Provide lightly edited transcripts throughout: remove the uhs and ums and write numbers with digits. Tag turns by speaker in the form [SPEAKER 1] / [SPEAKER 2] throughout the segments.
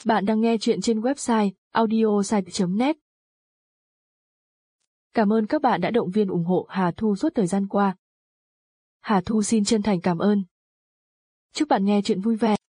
[SPEAKER 1] Bạn đang nghe chuyện trên website audiosite.net. Cảm ơn các bạn đã động viên ủng hộ Hà Thu suốt thời gian qua. Hà Thu xin chân thành cảm ơn. Chúc bạn nghe chuyện vui vẻ.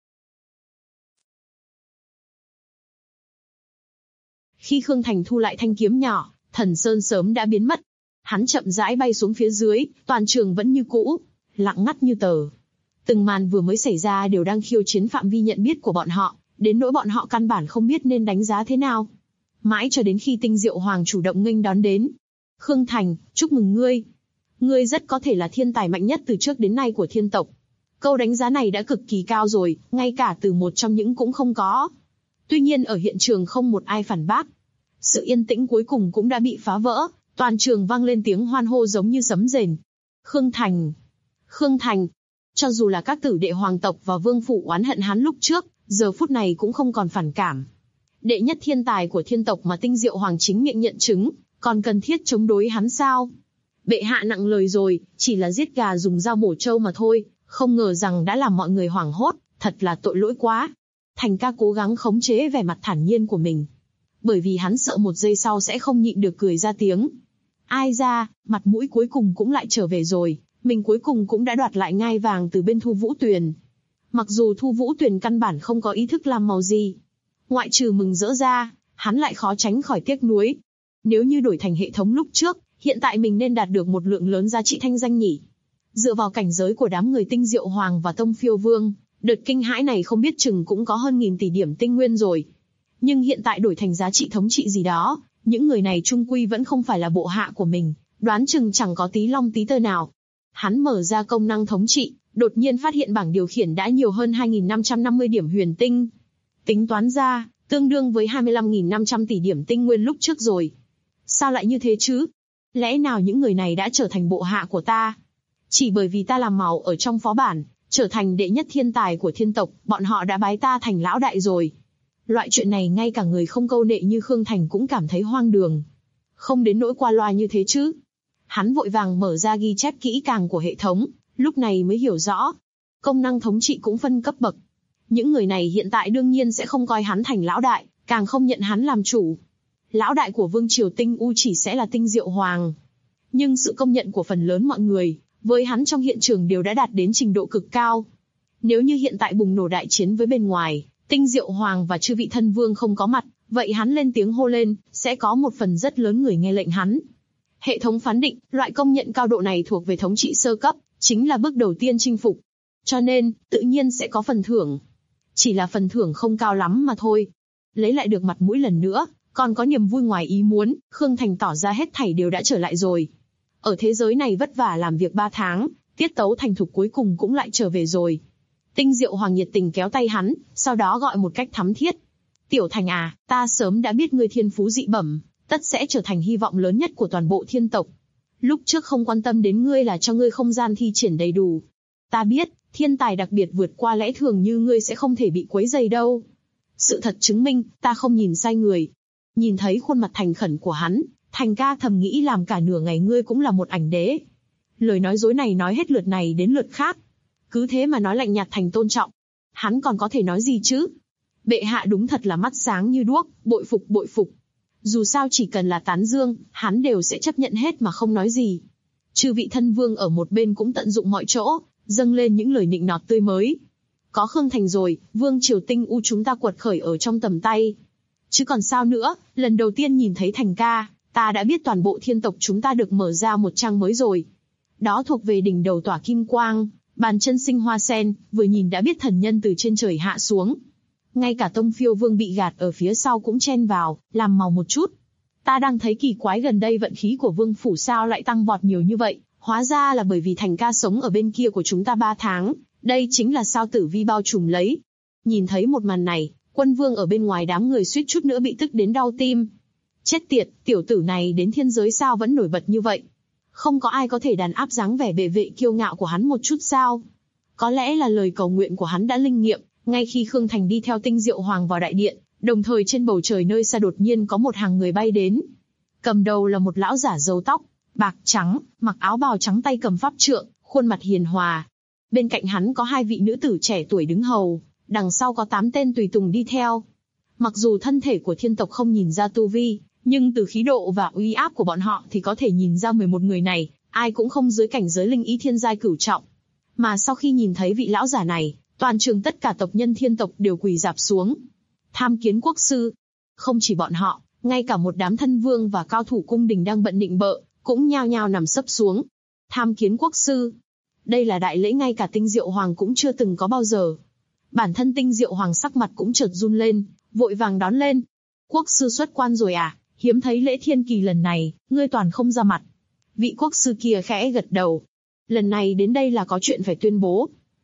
[SPEAKER 2] Khi Khương Thành thu lại thanh kiếm nhỏ, Thần Sơn sớm đã biến mất. Hắn chậm rãi bay xuống phía dưới, toàn trường vẫn như cũ, lặng ngắt như tờ. Từng màn vừa mới xảy ra đều đang khiêu chiến phạm vi nhận biết của bọn họ, đến nỗi bọn họ căn bản không biết nên đánh giá thế nào. Mãi cho đến khi Tinh Diệu Hoàng chủ động nghênh đón đến. Khương Thành, chúc mừng ngươi. Ngươi rất có thể là thiên tài mạnh nhất từ trước đến nay của thiên tộc. Câu đánh giá này đã cực kỳ cao rồi, ngay cả từ một trong những cũng không có. Tuy nhiên ở hiện trường không một ai phản bác. Sự yên tĩnh cuối cùng cũng đã bị phá vỡ, toàn trường vang lên tiếng hoan hô giống như sấm rền. Khương Thành! Khương Thành! Cho dù là các tử đệ hoàng tộc và vương phủ oán hận hắn lúc trước, giờ phút này cũng không còn phản cảm. Đệ nhất thiên tài của thiên tộc mà Tinh Diệu Hoàng chính miệng nhận chứng, còn cần thiết chống đối hắn sao? Bệ hạ nặng lời rồi, chỉ là giết gà dùng dao mổ trâu mà thôi, không ngờ rằng đã làm mọi người hoảng hốt, thật là tội lỗi quá. Thành ca cố gắng khống chế vẻ mặt thản nhiên của mình, bởi vì hắn sợ một giây sau sẽ không nhịn được cười ra tiếng. Ai ra, mặt mũi cuối cùng cũng lại trở về rồi, mình cuối cùng cũng đã đoạt lại ngai vàng từ bên Thu Vũ Tuyền. Mặc dù Thu Vũ Tuyền căn bản không có ý thức làm màu gì, ngoại trừ mừng rỡ ra, hắn lại khó tránh khỏi tiếc nuối. Nếu như đổi thành hệ thống lúc trước, hiện tại mình nên đạt được một lượng lớn giá trị thanh danh nhỉ. Dựa vào cảnh giới của đám người Tinh Diệu Hoàng và Tông Phiêu Vương, đợt kinh hãi này không biết chừng cũng có hơn 1000 tỷ điểm tinh nguyên rồi. Nhưng hiện tại đổi thành giá trị thống trị gì đó, những người này chung quy vẫn không phải là bộ hạ của mình, đoán chừng chẳng có tí long tí tơ nào. Hắn mở ra công năng thống trị, đột nhiên phát hiện bảng điều khiển đã nhiều hơn 2550 điểm huyền tinh. Tính toán ra, tương đương với 25.500 tỷ điểm tinh nguyên lúc trước rồi. Sao lại như thế chứ? Lẽ nào những người này đã trở thành bộ hạ của ta? Chỉ bởi vì ta làm màu ở trong phó bản, trở thành đệ nhất thiên tài của thiên tộc, bọn họ đã bái ta thành lão đại rồi. Loại chuyện này ngay cả người không câu nệ như Khương Thành cũng cảm thấy hoang đường. Không đến nỗi qua loa như thế chứ. Hắn vội vàng mở ra ghi chép kỹ càng của hệ thống, lúc này mới hiểu rõ. Công năng thống trị cũng phân cấp bậc. Những người này hiện tại đương nhiên sẽ không coi hắn thành lão đại, càng không nhận hắn làm chủ. Lão đại của Vương Triều Tinh U chỉ sẽ là Tinh Diệu Hoàng. Nhưng sự công nhận của phần lớn mọi người, với hắn trong hiện trường đều đã đạt đến trình độ cực cao. Nếu như hiện tại bùng nổ đại chiến với bên ngoài, Tinh Diệu Hoàng và chư vị thân vương không có mặt, vậy hắn lên tiếng hô lên, sẽ có một phần rất lớn người nghe lệnh hắn. Hệ thống phán định, loại công nhận cao độ này thuộc về thống trị sơ cấp, chính là bước đầu tiên chinh phục. Cho nên, tự nhiên sẽ có phần thưởng. Chỉ là phần thưởng không cao lắm mà thôi. Lấy lại được mặt mũi lần nữa, còn có niềm vui ngoài ý muốn, Khương Thành tỏ ra hết thảy đều đã trở lại rồi. Ở thế giới này vất vả làm việc 3 tháng, tiết tấu thành thục cuối cùng cũng lại trở về rồi. Tinh Diệu Hoàng nhiệt tình kéo tay hắn, sau đó gọi một cách thắm thiết. Tiểu Thành à, ta sớm đã biết ngươi thiên phú dị bẩm, tất sẽ trở thành hy vọng lớn nhất của toàn bộ thiên tộc. Lúc trước không quan tâm đến ngươi là cho ngươi không gian thi triển đầy đủ. Ta biết, thiên tài đặc biệt vượt qua lẽ thường như ngươi sẽ không thể bị quấy rầy đâu. Sự thật chứng minh, ta không nhìn sai người. Nhìn thấy khuôn mặt thành khẩn của hắn, Thành ca thầm nghĩ làm cả nửa ngày ngươi cũng là một ảnh đế. Lời nói dối này nói hết lượt này đến lượt khác. Cứ thế mà nói lạnh nhạt thành tôn trọng. Hắn còn có thể nói gì chứ? Bệ hạ đúng thật là mắt sáng như đuốc, bội phục bội phục. Dù sao chỉ cần là tán dương, hắn đều sẽ chấp nhận hết mà không nói gì. Chư vị thân vương ở một bên cũng tận dụng mọi chỗ, dâng lên những lời nịnh nọt tươi mới. Có Khương Thành rồi, Vương Triều Tinh U chúng ta quật khởi ở trong tầm tay. Chứ còn sao nữa, lần đầu tiên nhìn thấy Thành ca, ta đã biết toàn bộ thiên tộc chúng ta được mở ra một trang mới rồi. Đó thuộc về đỉnh đầu tỏa kim quang, bàn chân sinh hoa sen, vừa nhìn đã biết thần nhân từ trên trời hạ xuống. Ngay cả Tông Phiêu Vương bị gạt ở phía sau cũng chen vào, làm màu một chút. Ta đang thấy kỳ quái gần đây vận khí của Vương Phủ sao lại tăng vọt nhiều như vậy, hóa ra là bởi vì Thành ca sống ở bên kia của chúng ta 3 tháng, đây chính là sao tử vi bao trùm lấy. Nhìn thấy một màn này, Quân Vương ở bên ngoài đám người suýt chút nữa bị tức đến đau tim. Chết tiệt, tiểu tử này đến thiên giới sao vẫn nổi bật như vậy? Không có ai có thể đàn áp dáng vẻ bệ vệ kiêu ngạo của hắn một chút sao? Có lẽ là lời cầu nguyện của hắn đã linh nghiệm, ngay khi Khương Thành đi theo Tinh Diệu Hoàng vào đại điện, đồng thời trên bầu trời nơi xa đột nhiên có một hàng người bay đến. Cầm đầu là một lão giả râu tóc bạc trắng, mặc áo bào trắng tay cầm pháp trượng, khuôn mặt hiền hòa. Bên cạnh hắn có 2 vị nữ tử trẻ tuổi đứng hầu, đằng sau có 8 tên tùy tùng đi theo. Mặc dù thân thể của thiên tộc không nhìn ra tu vi, nhưng từ khí độ và uy áp của bọn họ thì có thể nhìn ra 11 người này, ai cũng không dưới cảnh giới linh ý thiên giai cửu trọng. Mà sau khi nhìn thấy vị lão giả này, toàn trường tất cả tộc nhân thiên tộc đều quỳ rạp xuống. Tham kiến quốc sư. Không chỉ bọn họ, ngay cả một đám thân vương và cao thủ cung đình đang bận nịnh bợ, cũng nhao nhao nằm sấp xuống. Tham kiến quốc sư. Đây là đại lễ ngay cả Tinh Diệu Hoàng cũng chưa từng có bao giờ. Bản thân Tinh Diệu Hoàng sắc mặt cũng chợt run lên, vội vàng đón lên. Quốc sư xuất quan rồi à? Hiếm thấy lễ thiên kỳ lần này, ngươi toàn không ra mặt. Vị quốc sư kia khẽ gật đầu. Lần này đến đây là có chuyện phải tuyên bố.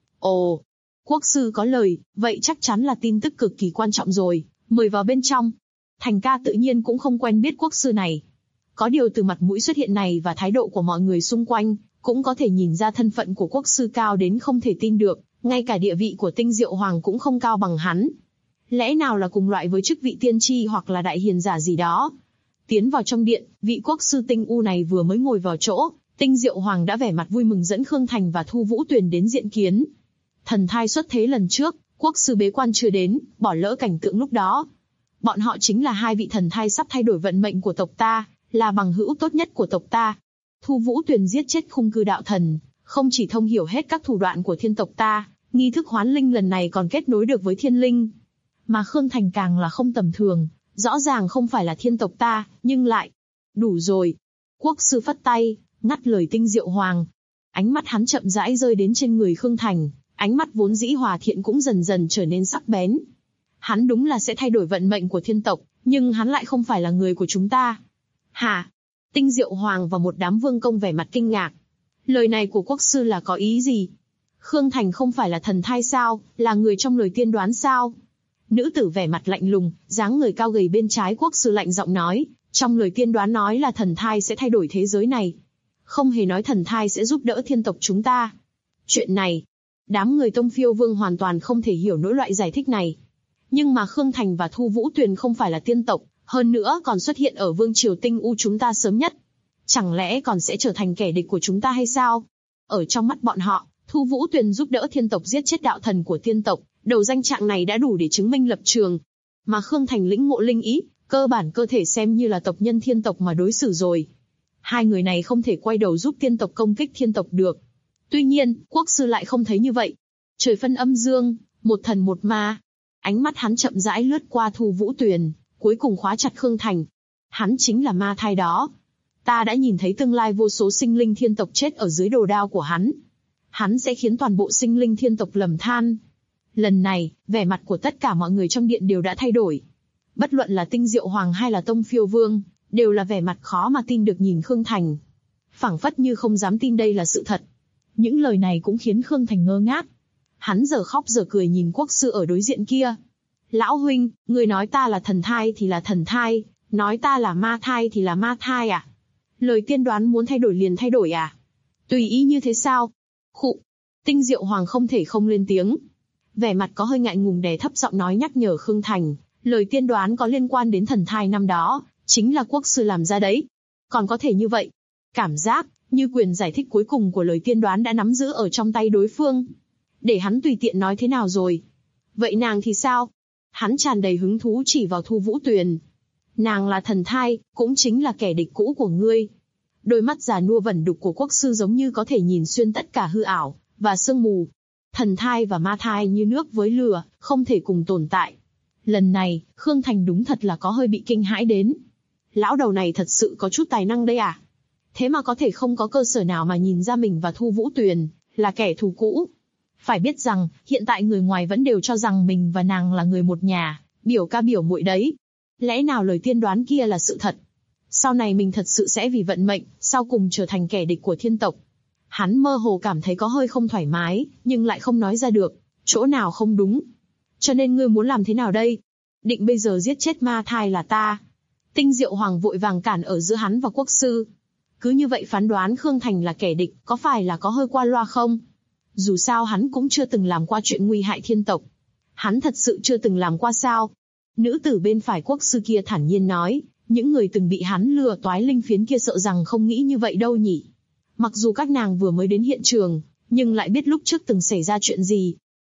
[SPEAKER 2] Ồ, quốc sư có lời, vậy chắc chắn là tin tức cực kỳ quan trọng rồi, mời vào bên trong. Thành ca tự nhiên cũng không quen biết quốc sư này. Có điều từ mặt mũi xuất hiện này và thái độ của mọi người xung quanh, cũng có thể nhìn ra thân phận của quốc sư cao đến không thể tin được, ngay cả địa vị của Tinh Diệu Hoàng cũng không cao bằng hắn. Lẽ nào là cùng loại với chức vị tiên tri hoặc là đại hiền giả gì đó? Tiến vào trong điện, vị quốc sư Tinh U này vừa mới ngồi vào chỗ, Tinh Diệu Hoàng đã vẻ mặt vui mừng dẫn Khương Thành và Thu Vũ Tuyền đến diện kiến. Thần thai xuất thế lần trước, quốc sư bế quan chưa đến, bỏ lỡ cảnh tượng lúc đó. Bọn họ chính là hai vị thần thai sắp thay đổi vận mệnh của tộc ta, là bằng hữu tốt nhất của tộc ta. Thu Vũ Tuyền giết chết Khung Cư đạo thần, không chỉ thông hiểu hết các thủ đoạn của thiên tộc ta, nghi thức hoán linh lần này còn kết nối được với thiên linh. Mà Khương Thành càng là không tầm thường, rõ ràng không phải là thiên tộc ta, nhưng lại... Đủ rồi. Quốc sư phất tay, ngắt lời Tinh Diệu Hoàng. Ánh mắt hắn chậm rãi rơi đến trên người Khương Thành, ánh mắt vốn dĩ hòa thiện cũng dần dần trở nên sắc bén. Hắn đúng là sẽ thay đổi vận mệnh của thiên tộc, nhưng hắn lại không phải là người của chúng ta. Hả? Tinh Diệu Hoàng và một đám vương công vẻ mặt kinh ngạc. Lời này của quốc sư là có ý gì? Khương Thành không phải là thần thai sao, là người trong lời tiên đoán sao? Nữ tử vẻ mặt lạnh lùng, dáng người cao gầy bên trái quốc sư lạnh giọng nói, trong lời tiên đoán nói là thần thai sẽ thay đổi thế giới này. Không hề nói thần thai sẽ giúp đỡ thiên tộc chúng ta. Chuyện này, đám người Tông Phiêu Vương hoàn toàn không thể hiểu nỗi loại giải thích này. Nhưng mà Khương Thành và Thu Vũ Tuyền không phải là tiên tộc, hơn nữa còn xuất hiện ở vương triều Tinh U chúng ta sớm nhất. Chẳng lẽ còn sẽ trở thành kẻ địch của chúng ta hay sao? Ở trong mắt bọn họ, Thu Vũ Tuyền giúp đỡ thiên tộc giết chết đạo thần của tiên tộc, đầu danh trạng này đã đủ để chứng minh lập trường. Mà Khương Thành lĩnh ngộ linh ý, cơ bản cơ thể xem như là tộc nhân thiên tộc mà đối xử rồi. Hai người này không thể quay đầu giúp tiên tộc công kích thiên tộc được. Tuy nhiên, quốc sư lại không thấy như vậy. Trời phân âm dương, một thần một ma. Ánh mắt hắn chậm rãi lướt qua Thu Vũ Tuyền, cuối cùng khóa chặt Khương Thành. Hắn chính là ma thai đó. Ta đã nhìn thấy tương lai vô số sinh linh thiên tộc chết ở dưới đồ đao của hắn. Hắn sẽ khiến toàn bộ sinh linh thiên tộc lầm than. Lần này, vẻ mặt của tất cả mọi người trong điện đều đã thay đổi. Bất luận là Tinh Diệu Hoàng hay là Tông Phiêu Vương, đều là vẻ mặt khó mà tin được nhìn Khương Thành. Phảng phất như không dám tin đây là sự thật. Những lời này cũng khiến Khương Thành ngơ ngác. Hắn giờ khóc giờ cười nhìn quốc sư ở đối diện kia. Lão huynh, người nói ta là thần thai thì là thần thai, nói ta là ma thai thì là ma thai à? Lời tiên đoán muốn thay đổi liền thay đổi à? Tùy ý như thế sao? Khụ. Tinh Diệu Hoàng không thể không lên tiếng. Vẻ mặt có hơi ngại ngùng đè thấp giọng nói nhắc nhở Khương Thành, lời tiên đoán có liên quan đến thần thai năm đó, chính là quốc sư làm ra đấy. Còn có thể như vậy. Cảm giác như quyền giải thích cuối cùng của lời tiên đoán đã nắm giữ ở trong tay đối phương. Để hắn tùy tiện nói thế nào rồi. Vậy nàng thì sao? Hắn tràn đầy hứng thú chỉ vào Thu Vũ Tuyền. Nàng là thần thai, cũng chính là kẻ địch cũ của ngươi. Đôi mắt già nua vẩn đục của quốc sư giống như có thể nhìn xuyên tất cả hư ảo và sương mù. Thần thai và ma thai như nước với lửa, không thể cùng tồn tại. Lần này, Khương Thành đúng thật là có hơi bị kinh hãi đến. Lão đầu này thật sự có chút tài năng đấy à? Thế mà có thể không có cơ sở nào mà nhìn ra mình và Thu Vũ Tuyền là kẻ thù cũ. Phải biết rằng, hiện tại người ngoài vẫn đều cho rằng mình và nàng là người một nhà, biểu ca biểu muội đấy. Lẽ nào lời tiên đoán kia là sự thật? Sau này mình thật sự sẽ vì vận mệnh, sau cùng trở thành kẻ địch của thiên tộc. Hắn mơ hồ cảm thấy có hơi không thoải mái, nhưng lại không nói ra được, chỗ nào không đúng. Cho nên ngươi muốn làm thế nào đây? Định bây giờ giết chết ma thai là ta. Tinh Diệu Hoàng vội vàng cản ở giữa hắn và quốc sư. Cứ như vậy phán đoán Khương Thành là kẻ địch, có phải là có hơi qua loa không? Dù sao hắn cũng chưa từng làm qua chuyện nguy hại thiên tộc. Hắn thật sự chưa từng làm qua sao? Nữ tử bên phải quốc sư kia thản nhiên nói, những người từng bị hắn lừa toái linh phiến kia sợ rằng không nghĩ như vậy đâu nhỉ. Mặc dù các nàng vừa mới đến hiện trường, nhưng lại biết lúc trước từng xảy ra chuyện gì.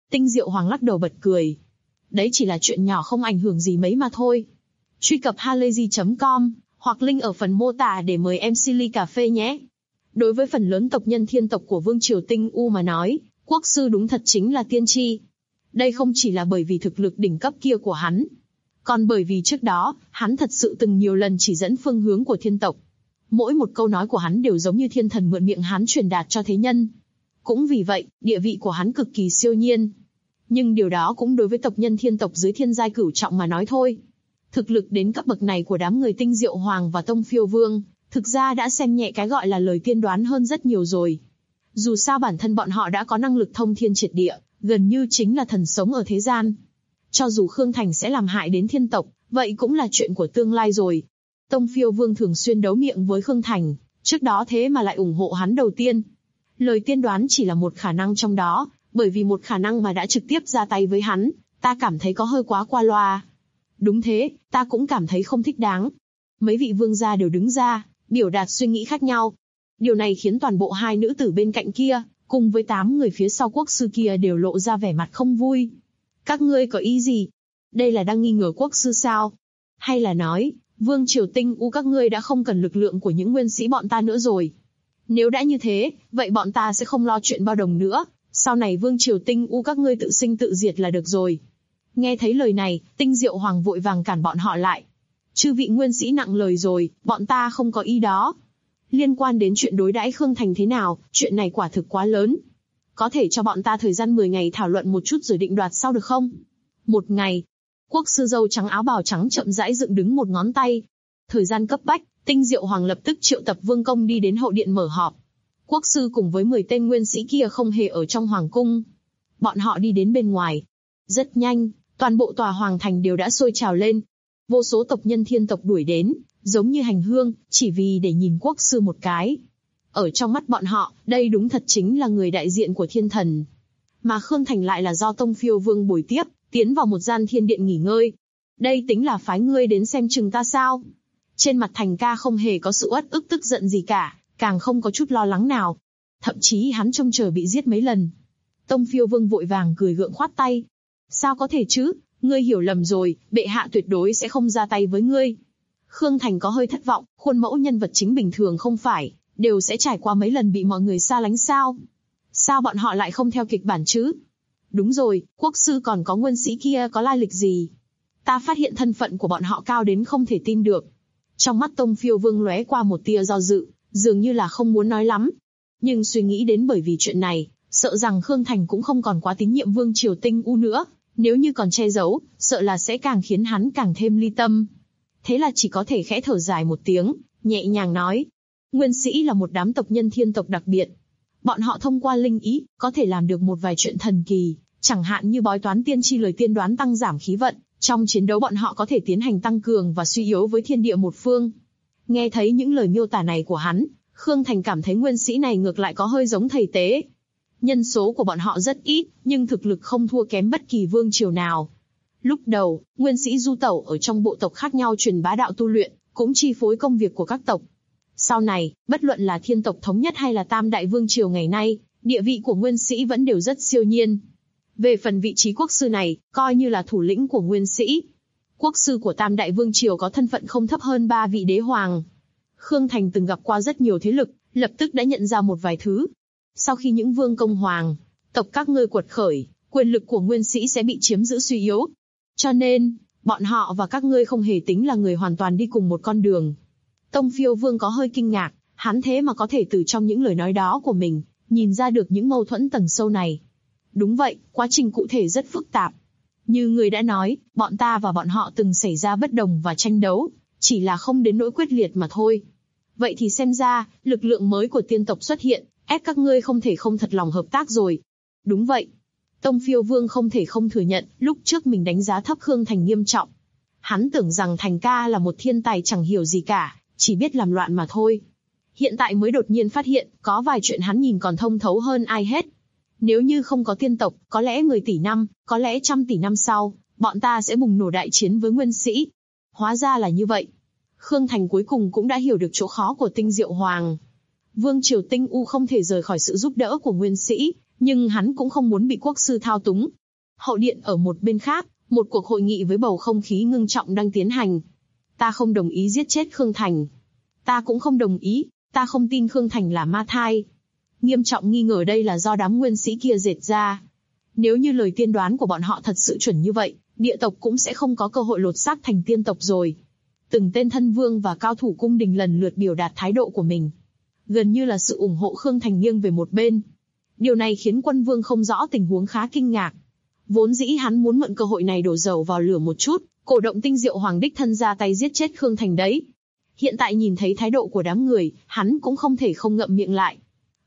[SPEAKER 2] Tinh Diệu Hoàng lắc đầu bật cười. Đấy chỉ là chuyện nhỏ không ảnh hưởng gì mấy mà thôi. Truy cập halayzi.com hoặc link ở phần mô tả để mời MC ly cà phê nhé. Đối với phần lớn tộc nhân thiên tộc của Vương triều Tinh U mà nói, quốc sư đúng thật chính là tiên tri. Đây không chỉ là bởi vì thực lực đỉnh cấp kia của hắn, còn bởi vì trước đó, hắn thật sự từng nhiều lần chỉ dẫn phương hướng của thiên tộc. Mỗi một câu nói của hắn đều giống như thiên thần mượn miệng hắn truyền đạt cho thế nhân. Cũng vì vậy, địa vị của hắn cực kỳ siêu nhiên. Nhưng điều đó cũng đối với tộc nhân thiên tộc dưới thiên giai cửu trọng mà nói thôi. Thực lực đến cấp bậc này của đám người Tinh Diệu Hoàng và Tông Phiêu Vương, thực ra đã xem nhẹ cái gọi là lời tiên đoán hơn rất nhiều rồi. Dù sao bản thân bọn họ đã có năng lực thông thiên triệt địa, gần như chính là thần sống ở thế gian. Cho dù Khương Thành sẽ làm hại đến thiên tộc, vậy cũng là chuyện của tương lai rồi. Tông Phiêu Vương thường xuyên đấu miệng với Khương Thành, trước đó thế mà lại ủng hộ hắn đầu tiên. Lời tiên đoán chỉ là một khả năng trong đó, bởi vì một khả năng mà đã trực tiếp ra tay với hắn, ta cảm thấy có hơi quá qua loa. Đúng thế, ta cũng cảm thấy không thích đáng. Mấy vị vương gia đều đứng ra, biểu đạt suy nghĩ khác nhau. Điều này khiến toàn bộ hai nữ tử bên cạnh kia, cùng với 8 người phía sau quốc sư kia đều lộ ra vẻ mặt không vui. Các ngươi có ý gì? Đây là đang nghi ngờ quốc sư sao? Hay là nói, Vương triều Tinh U các ngươi đã không cần lực lượng của những nguyên sĩ bọn ta nữa rồi? Nếu đã như thế, vậy bọn ta sẽ không lo chuyện bao đồng nữa, sau này Vương triều Tinh U các ngươi tự sinh tự diệt là được rồi. Nghe thấy lời này, Tinh Diệu Hoàng vội vàng cản bọn họ lại. Chư vị nguyên sĩ nặng lời rồi, bọn ta không có ý đó. Liên quan đến chuyện đối đãi Khương Thành thế nào, chuyện này quả thực quá lớn. Có thể cho bọn ta thời gian 10 ngày thảo luận một chút rồi định đoạt sau được không? 1 ngày. Quốc sư dâu trắng áo bào trắng chậm rãi dựng đứng một ngón tay. Thời gian cấp bách, Tinh Diệu Hoàng lập tức triệu tập vương công đi đến hậu điện mở họp. Quốc sư cùng với 10 tên nguyên sĩ kia không hề ở trong hoàng cung. Bọn họ đi đến bên ngoài. Rất nhanh, toàn bộ tòa hoàng thành đều đã sôi trào lên. Vô số tộc nhân thiên tộc đuổi đến, giống như hành hương, chỉ vì để nhìn quốc sư một cái. Ở trong mắt bọn họ, đây đúng thật chính là người đại diện của thiên thần. Mà Khương Thành lại là do Tông Phiêu Vương bồi tiếp, tiến vào một gian thiên điện nghỉ ngơi. Đây tính là phái ngươi đến xem chừng ta sao? Trên mặt Thành ca không hề có sự uất ức tức giận gì cả, càng không có chút lo lắng nào. Thậm chí hắn trông chờ bị giết mấy lần. Tông Phiêu Vương vội vàng cười gượng khoát tay. Sao có thể chứ, ngươi hiểu lầm rồi, bệ hạ tuyệt đối sẽ không ra tay với ngươi. Khương Thành có hơi thất vọng, khuôn mẫu nhân vật chính bình thường không phải, đều sẽ trải qua mấy lần bị mọi người xa lánh sao? Sao bọn họ lại không theo kịch bản chứ? Đúng rồi, quốc sư còn có nguyên sĩ kia có lai lịch gì? Ta phát hiện thân phận của bọn họ cao đến không thể tin được. Trong mắt Tông Phiêu Vương lóe qua một tia do dự, dường như là không muốn nói lắm. Nhưng suy nghĩ đến bởi vì chuyện này, sợ rằng Khương Thành cũng không còn quá tín nhiệm Vương triều Tinh U nữa, nếu như còn che giấu, sợ là sẽ càng khiến hắn càng thêm ly tâm. Thế là chỉ có thể khẽ thở dài một tiếng, nhẹ nhàng nói. Nguyên sĩ là một đám tộc nhân thiên tộc đặc biệt. Bọn họ thông qua linh ý, có thể làm được một vài chuyện thần kỳ, chẳng hạn như bói toán tiên tri lời tiên đoán tăng giảm khí vận. Trong chiến đấu bọn họ có thể tiến hành tăng cường và suy yếu với thiên địa một phương. Nghe thấy những lời miêu tả này của hắn, Khương Thành cảm thấy nguyên sĩ này ngược lại có hơi giống thầy tế. Nhân số của bọn họ rất ít, nhưng thực lực không thua kém bất kỳ vương triều nào. Lúc đầu, nguyên sĩ du tẩu ở trong bộ tộc khác nhau truyền bá đạo tu luyện, cũng chi phối công việc của các tộc. Sau này, bất luận là thiên tộc thống nhất hay là tam đại vương triều ngày nay, địa vị của nguyên sĩ vẫn đều rất siêu nhiên. Về phần vị trí quốc sư này, coi như là thủ lĩnh của nguyên sĩ. Quốc sư của tam đại vương triều có thân phận không thấp hơn 3 vị đế hoàng. Khương Thành từng gặp qua rất nhiều thế lực, lập tức đã nhận ra một vài thứ. Sau khi những vương công hoàng, tộc các ngươi quật khởi, quyền lực của nguyên sĩ sẽ bị chiếm giữ suy yếu. Cho nên, bọn họ và các ngươi không hề tính là người hoàn toàn đi cùng một con đường. Tông Phiêu Vương có hơi kinh ngạc, hắn thế mà có thể từ trong những lời nói đó của mình, nhìn ra được những mâu thuẫn tầng sâu này. Đúng vậy, quá trình cụ thể rất phức tạp. Như người đã nói, bọn ta và bọn họ từng xảy ra bất đồng và tranh đấu, chỉ là không đến nỗi quyết liệt mà thôi. Vậy thì xem ra, lực lượng mới của tiên tộc xuất hiện, ép các ngươi không thể không thật lòng hợp tác rồi. Đúng vậy. Tông Phiêu Vương không thể không thừa nhận, lúc trước mình đánh giá thấp Khương Thành nghiêm trọng. Hắn tưởng rằng Thành ca là một thiên tài chẳng hiểu gì cả, chỉ biết làm loạn mà thôi. Hiện tại mới đột nhiên phát hiện, có vài chuyện hắn nhìn còn thông thấu hơn ai hết. Nếu như không có tiên tộc, có lẽ 10 tỷ năm, có lẽ 100 tỷ năm sau, bọn ta sẽ bùng nổ đại chiến với nguyên sĩ. Hóa ra là như vậy. Khương Thành cuối cùng cũng đã hiểu được chỗ khó của Tinh Diệu Hoàng. Vương triều Tinh U không thể rời khỏi sự giúp đỡ của nguyên sĩ, Nhưng hắn cũng không muốn bị quốc sư thao túng. Hậu điện ở một bên khác, một cuộc hội nghị với bầu không khí ngưng trọng đang tiến hành. Ta không đồng ý giết chết Khương Thành. Ta cũng không đồng ý, ta không tin Khương Thành là ma thai. Nghiêm trọng nghi ngờ đây là do đám nguyên sĩ kia dệt ra. Nếu như lời tiên đoán của bọn họ thật sự chuẩn như vậy, địa tộc cũng sẽ không có cơ hội lột xác thành tiên tộc rồi. Từng tên thân vương và cao thủ cung đình lần lượt biểu đạt thái độ của mình. Gần như là sự ủng hộ Khương Thành nghiêng về một bên. Điều này khiến quân vương không rõ tình huống khá kinh ngạc. Vốn dĩ hắn muốn mượn cơ hội này đổ dầu vào lửa một chút, cổ động Tinh Diệu Hoàng đích thân ra tay giết chết Khương Thành đấy. Hiện tại nhìn thấy thái độ của đám người, hắn cũng không thể không ngậm miệng lại.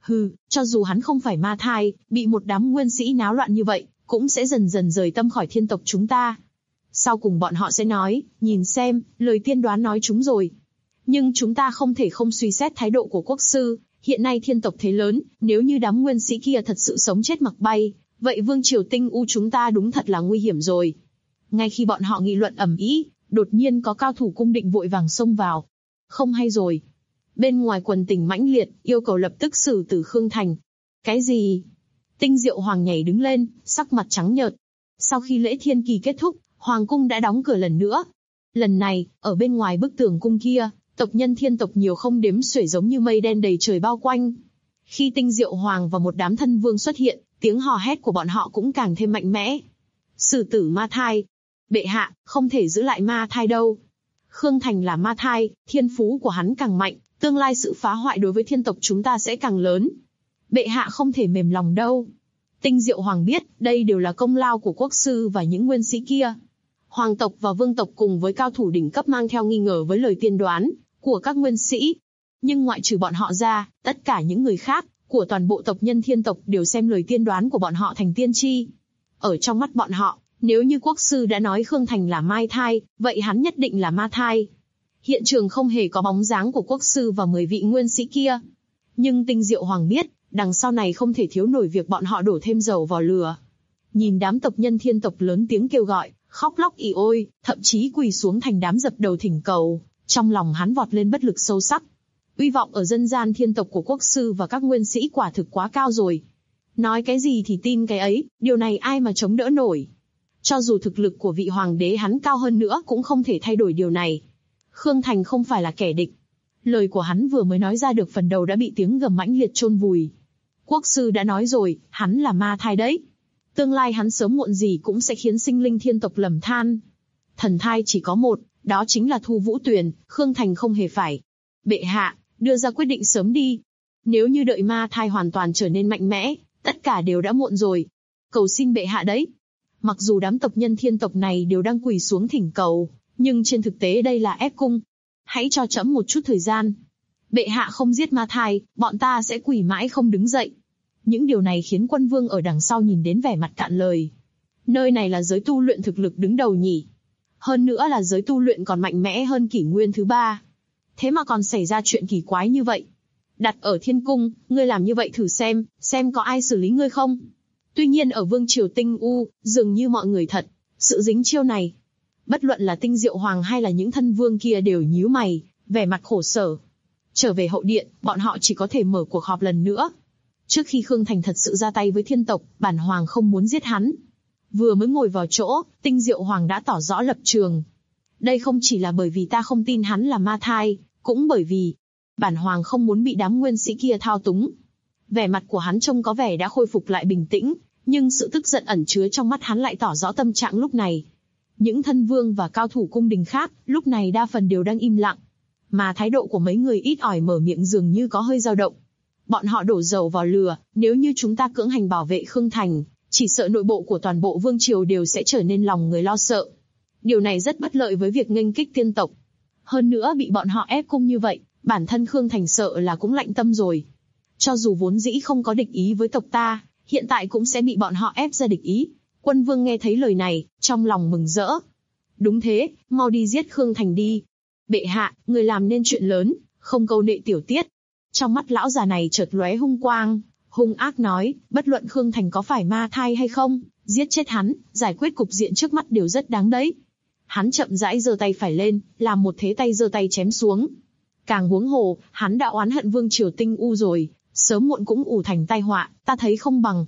[SPEAKER 2] Cho dù hắn không phải ma thai, bị một đám nguyên sĩ náo loạn như vậy, cũng sẽ dần dần rời tâm khỏi thiên tộc chúng ta. Sau cùng bọn họ sẽ nói, nhìn xem, lời tiên đoán nói chúng rồi. Nhưng chúng ta không thể không suy xét thái độ của quốc sư, hiện nay thiên tộc thế lớn, nếu như đám nguyên sĩ kia thật sự sống chết mặc bay, vậy vương triều Tinh U chúng ta đúng thật là nguy hiểm rồi. Ngay khi bọn họ nghị luận ầm ĩ, đột nhiên có cao thủ cung định vội vàng xông vào. Không hay rồi. Bên ngoài quần tình mãnh liệt, yêu cầu lập tức xử tử Khương Thành. Cái gì? Tinh Diệu Hoàng nhảy đứng lên, sắc mặt trắng nhợt. Sau khi lễ thiên kỳ kết thúc, Hoàng cung đã đóng cửa lần nữa. Lần này, ở bên ngoài bức tường cung kia, tộc nhân thiên tộc nhiều không đếm xuể giống như mây đen đầy trời bao quanh. Khi Tinh Diệu Hoàng và một đám thân vương xuất hiện, tiếng hò hét của bọn họ cũng càng thêm mạnh mẽ. Xử tử ma thai. Bệ hạ, không thể giữ lại ma thai đâu. Khương Thành là ma thai, thiên phú của hắn càng mạnh, tương lai sự phá hoại đối với thiên tộc chúng ta sẽ càng lớn. Bệ hạ không thể mềm lòng đâu. Tinh Diệu Hoàng biết, đây đều là công lao của quốc sư và những nguyên sĩ kia. Hoàng tộc và vương tộc cùng với cao thủ đỉnh cấp mang theo nghi ngờ với lời tiên đoán của các nguyên sĩ. Nhưng ngoại trừ bọn họ ra, tất cả những người khác của toàn bộ tộc nhân thiên tộc đều xem lời tiên đoán của bọn họ thành tiên tri. Ở trong mắt bọn họ, nếu như quốc sư đã nói Khương Thành là mai thai, vậy hắn nhất định là ma thai. Hiện trường không hề có bóng dáng của quốc sư và 10 vị nguyên sĩ kia. Nhưng Tinh Diệu Hoàng biết, đằng sau này không thể thiếu nổi việc bọn họ đổ thêm dầu vào lửa. Nhìn đám tộc nhân thiên tộc lớn tiếng kêu gọi, khóc lóc ỉ ôi, thậm chí quỳ xuống thành đám dập đầu thỉnh cầu, trong lòng hắn vọt lên bất lực sâu sắc. Uy vọng ở dân gian thiên tộc của quốc sư và các nguyên sĩ quả thực quá cao rồi. Nói cái gì thì tin cái ấy, điều này ai mà chống đỡ nổi. Cho dù thực lực của vị hoàng đế hắn cao hơn nữa cũng không thể thay đổi điều này. Khương Thành không phải là kẻ địch. Lời của hắn vừa mới nói ra được phần đầu đã bị tiếng gầm mãnh liệt chôn vùi. Quốc sư đã nói rồi, hắn là ma thai đấy. Tương lai hắn sớm muộn gì cũng sẽ khiến sinh linh thiên tộc lầm than. Thần thai chỉ có một, đó chính là Thu Vũ Tuyền, Khương Thành không hề phải. Bệ hạ, đưa ra quyết định sớm đi. Nếu như đợi ma thai hoàn toàn trở nên mạnh mẽ, tất cả đều đã muộn rồi. Cầu xin bệ hạ đấy. Mặc dù đám tộc nhân thiên tộc này đều đang quỳ xuống thỉnh cầu, nhưng trên thực tế đây là ép cung. Hãy cho trẫm một chút thời gian. Bệ hạ không giết ma thai, bọn ta sẽ quỳ mãi không đứng dậy. Những điều này khiến quân vương ở đằng sau nhìn đến vẻ mặt cạn lời. Nơi này là giới tu luyện thực lực đứng đầu nhỉ. Hơn nữa là giới tu luyện còn mạnh mẽ hơn kỷ nguyên thứ 3. Thế mà còn xảy ra chuyện kỳ quái như vậy. Đặt ở thiên cung, ngươi làm như vậy thử xem có ai xử lý ngươi không. Tuy nhiên ở vương triều Tinh U, dường như mọi người thật sự dính chiêu này. Bất luận là Tinh Diệu Hoàng hay là những thân vương kia đều nhíu mày, vẻ mặt khổ sở. Trở về hậu điện, bọn họ chỉ có thể mở cuộc họp lần nữa. Trước khi Khương Thành thật sự ra tay với thiên tộc, bản hoàng không muốn giết hắn. Vừa mới ngồi vào chỗ, Tinh Diệu Hoàng đã tỏ rõ lập trường. Đây không chỉ là bởi vì ta không tin hắn là ma thai, cũng bởi vì bản hoàng không muốn bị đám nguyên sĩ kia thao túng. Vẻ mặt của hắn trông có vẻ đã khôi phục lại bình tĩnh, nhưng sự tức giận ẩn chứa trong mắt hắn lại tỏ rõ tâm trạng lúc này. Những thân vương và cao thủ cung đình khác, lúc này đa phần đều đang im lặng. Mà thái độ của mấy người ít ỏi mở miệng dường như có hơi dao động. Bọn họ đổ dầu vào lửa, nếu như chúng ta cưỡng hành bảo vệ Khương Thành, chỉ sợ nội bộ của toàn bộ vương triều đều sẽ trở nên lòng người lo sợ. Điều này rất bất lợi với việc nghênh kích tiên tộc. Hơn nữa bị bọn họ ép cung như vậy, bản thân Khương Thành sợ là cũng lạnh tâm rồi. Cho dù vốn dĩ không có địch ý với tộc ta, hiện tại cũng sẽ bị bọn họ ép ra địch ý. Quân vương nghe thấy lời này, trong lòng mừng rỡ. Đúng thế, mau đi giết Khương Thành đi. Bệ hạ, người làm nên chuyện lớn, không câu nệ tiểu tiết. Trong mắt lão già này chợt lóe hung quang, hung ác nói, bất luận Khương Thành có phải ma thai hay không, giết chết hắn, giải quyết cục diện trước mắt đều rất đáng đấy. Hắn chậm rãi giơ tay phải lên, làm một thế tay giơ tay chém xuống. Càng huống hồ, hắn đã oán hận vương triều Tinh U rồi, sớm muộn cũng ù thành tai họa, ta thấy không bằng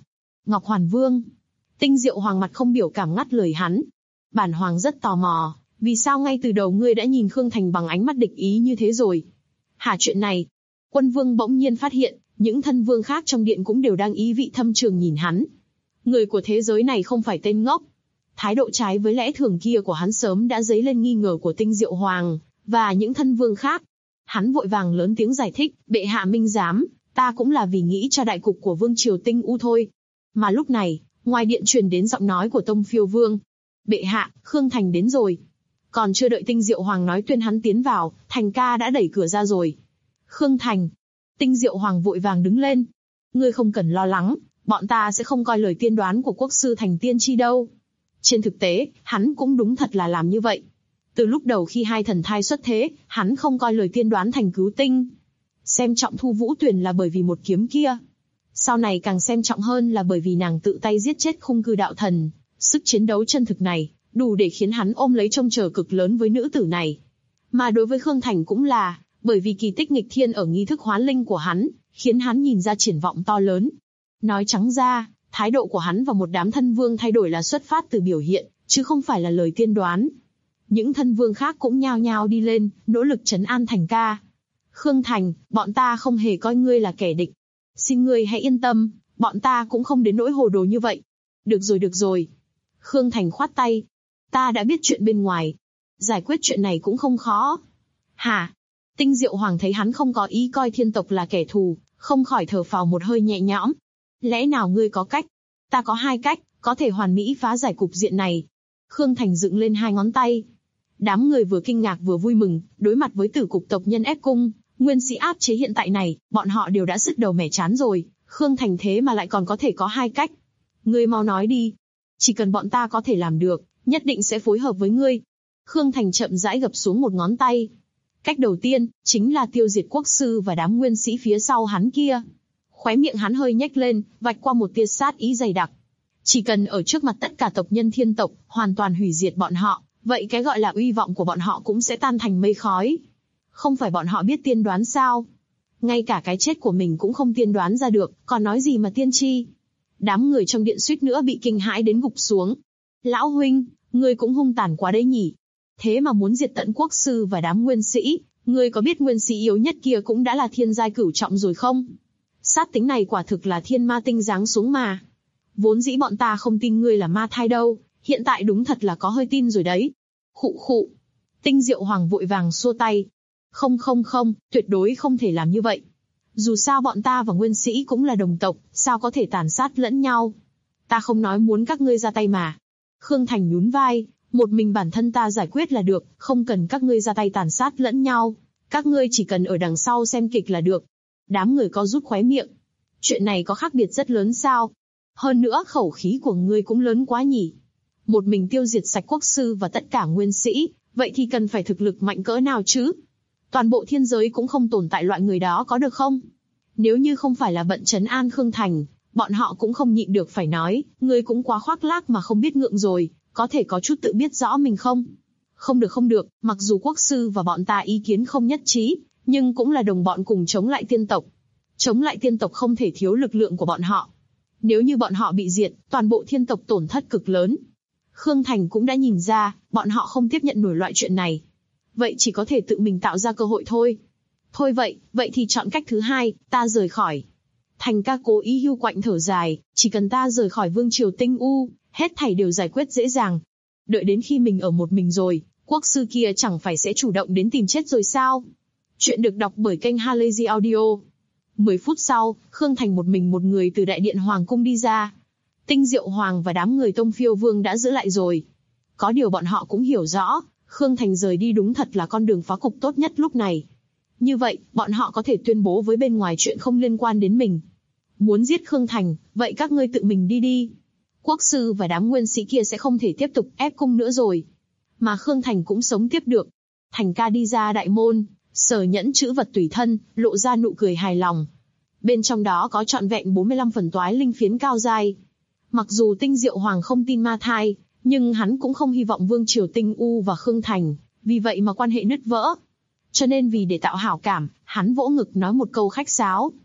[SPEAKER 2] Ngọc Hoàn Vương. Tinh Diệu Hoàng mặt không biểu cảm ngắt lời hắn. Bản Hoàng rất tò mò, vì sao ngay từ đầu ngươi đã nhìn Khương Thành bằng ánh mắt địch ý như thế rồi? Hả, chuyện này? Quân Vương bỗng nhiên phát hiện, những thân vương khác trong điện cũng đều đang ý vị thâm trường nhìn hắn. Người của thế giới này không phải tên ngốc. Thái độ trái với lẽ thường kia của hắn sớm đã dấy lên nghi ngờ của Tinh Diệu Hoàng và những thân vương khác. Hắn vội vàng lớn tiếng giải thích, bệ hạ minh giám, ta cũng là vì nghĩ cho đại cục của vương triều Tinh U thôi. Mà lúc này, ngoài điện truyền đến giọng nói của Tông Phiêu Vương. Bệ hạ, Khương Thành đến rồi. Còn chưa đợi Tinh Diệu Hoàng nói tuyên hắn tiến vào, Thành ca đã đẩy cửa ra rồi. Khương Thành. Tinh Diệu Hoàng vội vàng đứng lên. Ngươi không cần lo lắng, bọn ta sẽ không coi lời tiên đoán của quốc sư thành tiên tri đâu. Trên thực tế, hắn cũng đúng thật là làm như vậy. Từ lúc đầu khi hai thần thai xuất thế, hắn không coi lời tiên đoán thành cứu tinh. Xem trọng Thu Vũ Tuyền là bởi vì một kiếm kia. Sau này càng xem trọng hơn là bởi vì nàng tự tay giết chết Khung Cư đạo thần. Sức chiến đấu chân thực này, đủ để khiến hắn ôm lấy trông chờ cực lớn với nữ tử này. Mà đối với Khương Thành cũng là, bởi vì kỳ tích nghịch thiên ở nghi thức hoán linh của hắn, khiến hắn nhìn ra triển vọng to lớn. Nói trắng ra, thái độ của hắn và một đám thân vương thay đổi là xuất phát từ biểu hiện, chứ không phải là lời tiên đoán. Những thân vương khác cũng nhao nhao đi lên, nỗ lực trấn an Thành ca. Khương Thành, bọn ta không hề coi ngươi là kẻ địch. Xin ngươi hãy yên tâm, bọn ta cũng không đến nỗi hồ đồ như vậy. Được rồi. Khương Thành khoát tay. Ta đã biết chuyện bên ngoài. Giải quyết chuyện này cũng không khó. Hả? Tinh Diệu Hoàng thấy hắn không có ý coi thiên tộc là kẻ thù, không khỏi thở phào một hơi nhẹ nhõm. Lẽ nào ngươi có cách? Ta có 2 cách, có thể hoàn mỹ phá giải cục diện này. Khương Thành dựng lên 2 ngón tay. Đám người vừa kinh ngạc vừa vui mừng, đối mặt với tử cục tộc nhân ép cung, nguyên sĩ áp chế hiện tại này, bọn họ đều đã sứt đầu mẻ chán rồi. Khương Thành thế mà lại còn có thể có 2 cách. Ngươi mau nói đi. Chỉ cần bọn ta có thể làm được, nhất định sẽ phối hợp với ngươi. Khương Thành chậm rãi gập xuống một ngón tay. Cách đầu tiên, chính là tiêu diệt quốc sư và đám nguyên sĩ phía sau hắn kia. Khóe miệng hắn hơi nhếch lên, vạch qua một tia sát ý dày đặc. Chỉ cần ở trước mặt tất cả tộc nhân thiên tộc, hoàn toàn hủy diệt bọn họ, vậy cái gọi là uy vọng của bọn họ cũng sẽ tan thành mây khói. Không phải bọn họ biết tiên đoán sao? Ngay cả cái chết của mình cũng không tiên đoán ra được, còn nói gì mà tiên tri? Đám người trong điện suýt nữa bị kinh hãi đến gục xuống. Lão huynh, ngươi cũng hung tàn quá đấy nhỉ? Thế mà muốn diệt tận quốc sư và đám nguyên sĩ, ngươi có biết nguyên sĩ yếu nhất kia cũng đã là thiên giai cửu trọng rồi không? Sát tính này quả thực là thiên ma tinh giáng xuống mà. Vốn dĩ bọn ta không tin ngươi là ma thai đâu, hiện tại đúng thật là có hơi tin rồi đấy. Khụ. Tinh Diệu Hoàng vội vàng xua tay. Không, tuyệt đối không thể làm như vậy. Dù sao bọn ta và nguyên sĩ cũng là đồng tộc, sao có thể tàn sát lẫn nhau? Ta không nói muốn các ngươi ra tay mà. Khương Thành nhún vai, một mình bản thân ta giải quyết là được, không cần các ngươi ra tay tàn sát lẫn nhau. Các ngươi chỉ cần ở đằng sau xem kịch là được. Đám người co rút khóe miệng. Chuyện này có khác biệt rất lớn sao? Hơn nữa khẩu khí của ngươi cũng lớn quá nhỉ. Một mình tiêu diệt sạch quốc sư và tất cả nguyên sĩ, vậy thì cần phải thực lực mạnh cỡ nào chứ? Toàn bộ thiên giới cũng không tồn tại loại người đó có được không? Nếu như không phải là bận trấn an Khương Thành, bọn họ cũng không nhịn được phải nói, ngươi cũng quá khoác lác mà không biết ngượng rồi, có thể có chút tự biết rõ mình không? Không được, mặc dù quốc sư và bọn ta ý kiến không nhất trí, nhưng cũng là đồng bọn cùng chống lại tiên tộc. Chống lại tiên tộc không thể thiếu lực lượng của bọn họ. Nếu như bọn họ bị diệt, toàn bộ thiên tộc tổn thất cực lớn. Khương Thành cũng đã nhìn ra, bọn họ không tiếp nhận nổi loại chuyện này. Vậy chỉ có thể tự mình tạo ra cơ hội thôi. Thôi vậy thì chọn cách thứ 2, ta rời khỏi. Thành ca cố ý hưu quạnh thở dài, chỉ cần ta rời khỏi vương triều Tinh U, hết thảy đều giải quyết dễ dàng. Đợi đến khi mình ở một mình rồi, quốc sư kia chẳng phải sẽ chủ động đến tìm chết rồi sao? Chuyện được đọc bởi kênh Halazy Audio. 10 phút sau, Khương Thành một người từ đại điện Hoàng cung đi ra. Tinh Diệu Hoàng và đám người Tông Phiêu Vương đã giữ lại rồi. Có điều bọn họ cũng hiểu rõ, Khương Thành rời đi đúng thật là con đường phá cục tốt nhất lúc này. Như vậy, bọn họ có thể tuyên bố với bên ngoài chuyện không liên quan đến mình. Muốn giết Khương Thành, vậy các ngươi tự mình đi. Quốc sư và đám nguyên sĩ kia sẽ không thể tiếp tục ép cung nữa rồi. Mà Khương Thành cũng sống tiếp được. Thành ca đi ra đại môn, sờ nhẫn chữ vật tùy thân, lộ ra nụ cười hài lòng. Bên trong đó có trọn vẹn 45 phần toái linh phiến cao giai. Mặc dù Tinh Diệu Hoàng không tin ma thai, nhưng hắn cũng không hy vọng vương triều Tinh U và Khương Thành, vì vậy mà quan hệ nứt vỡ. Cho nên vì để tạo hảo cảm, hắn vỗ ngực nói một câu khách sáo.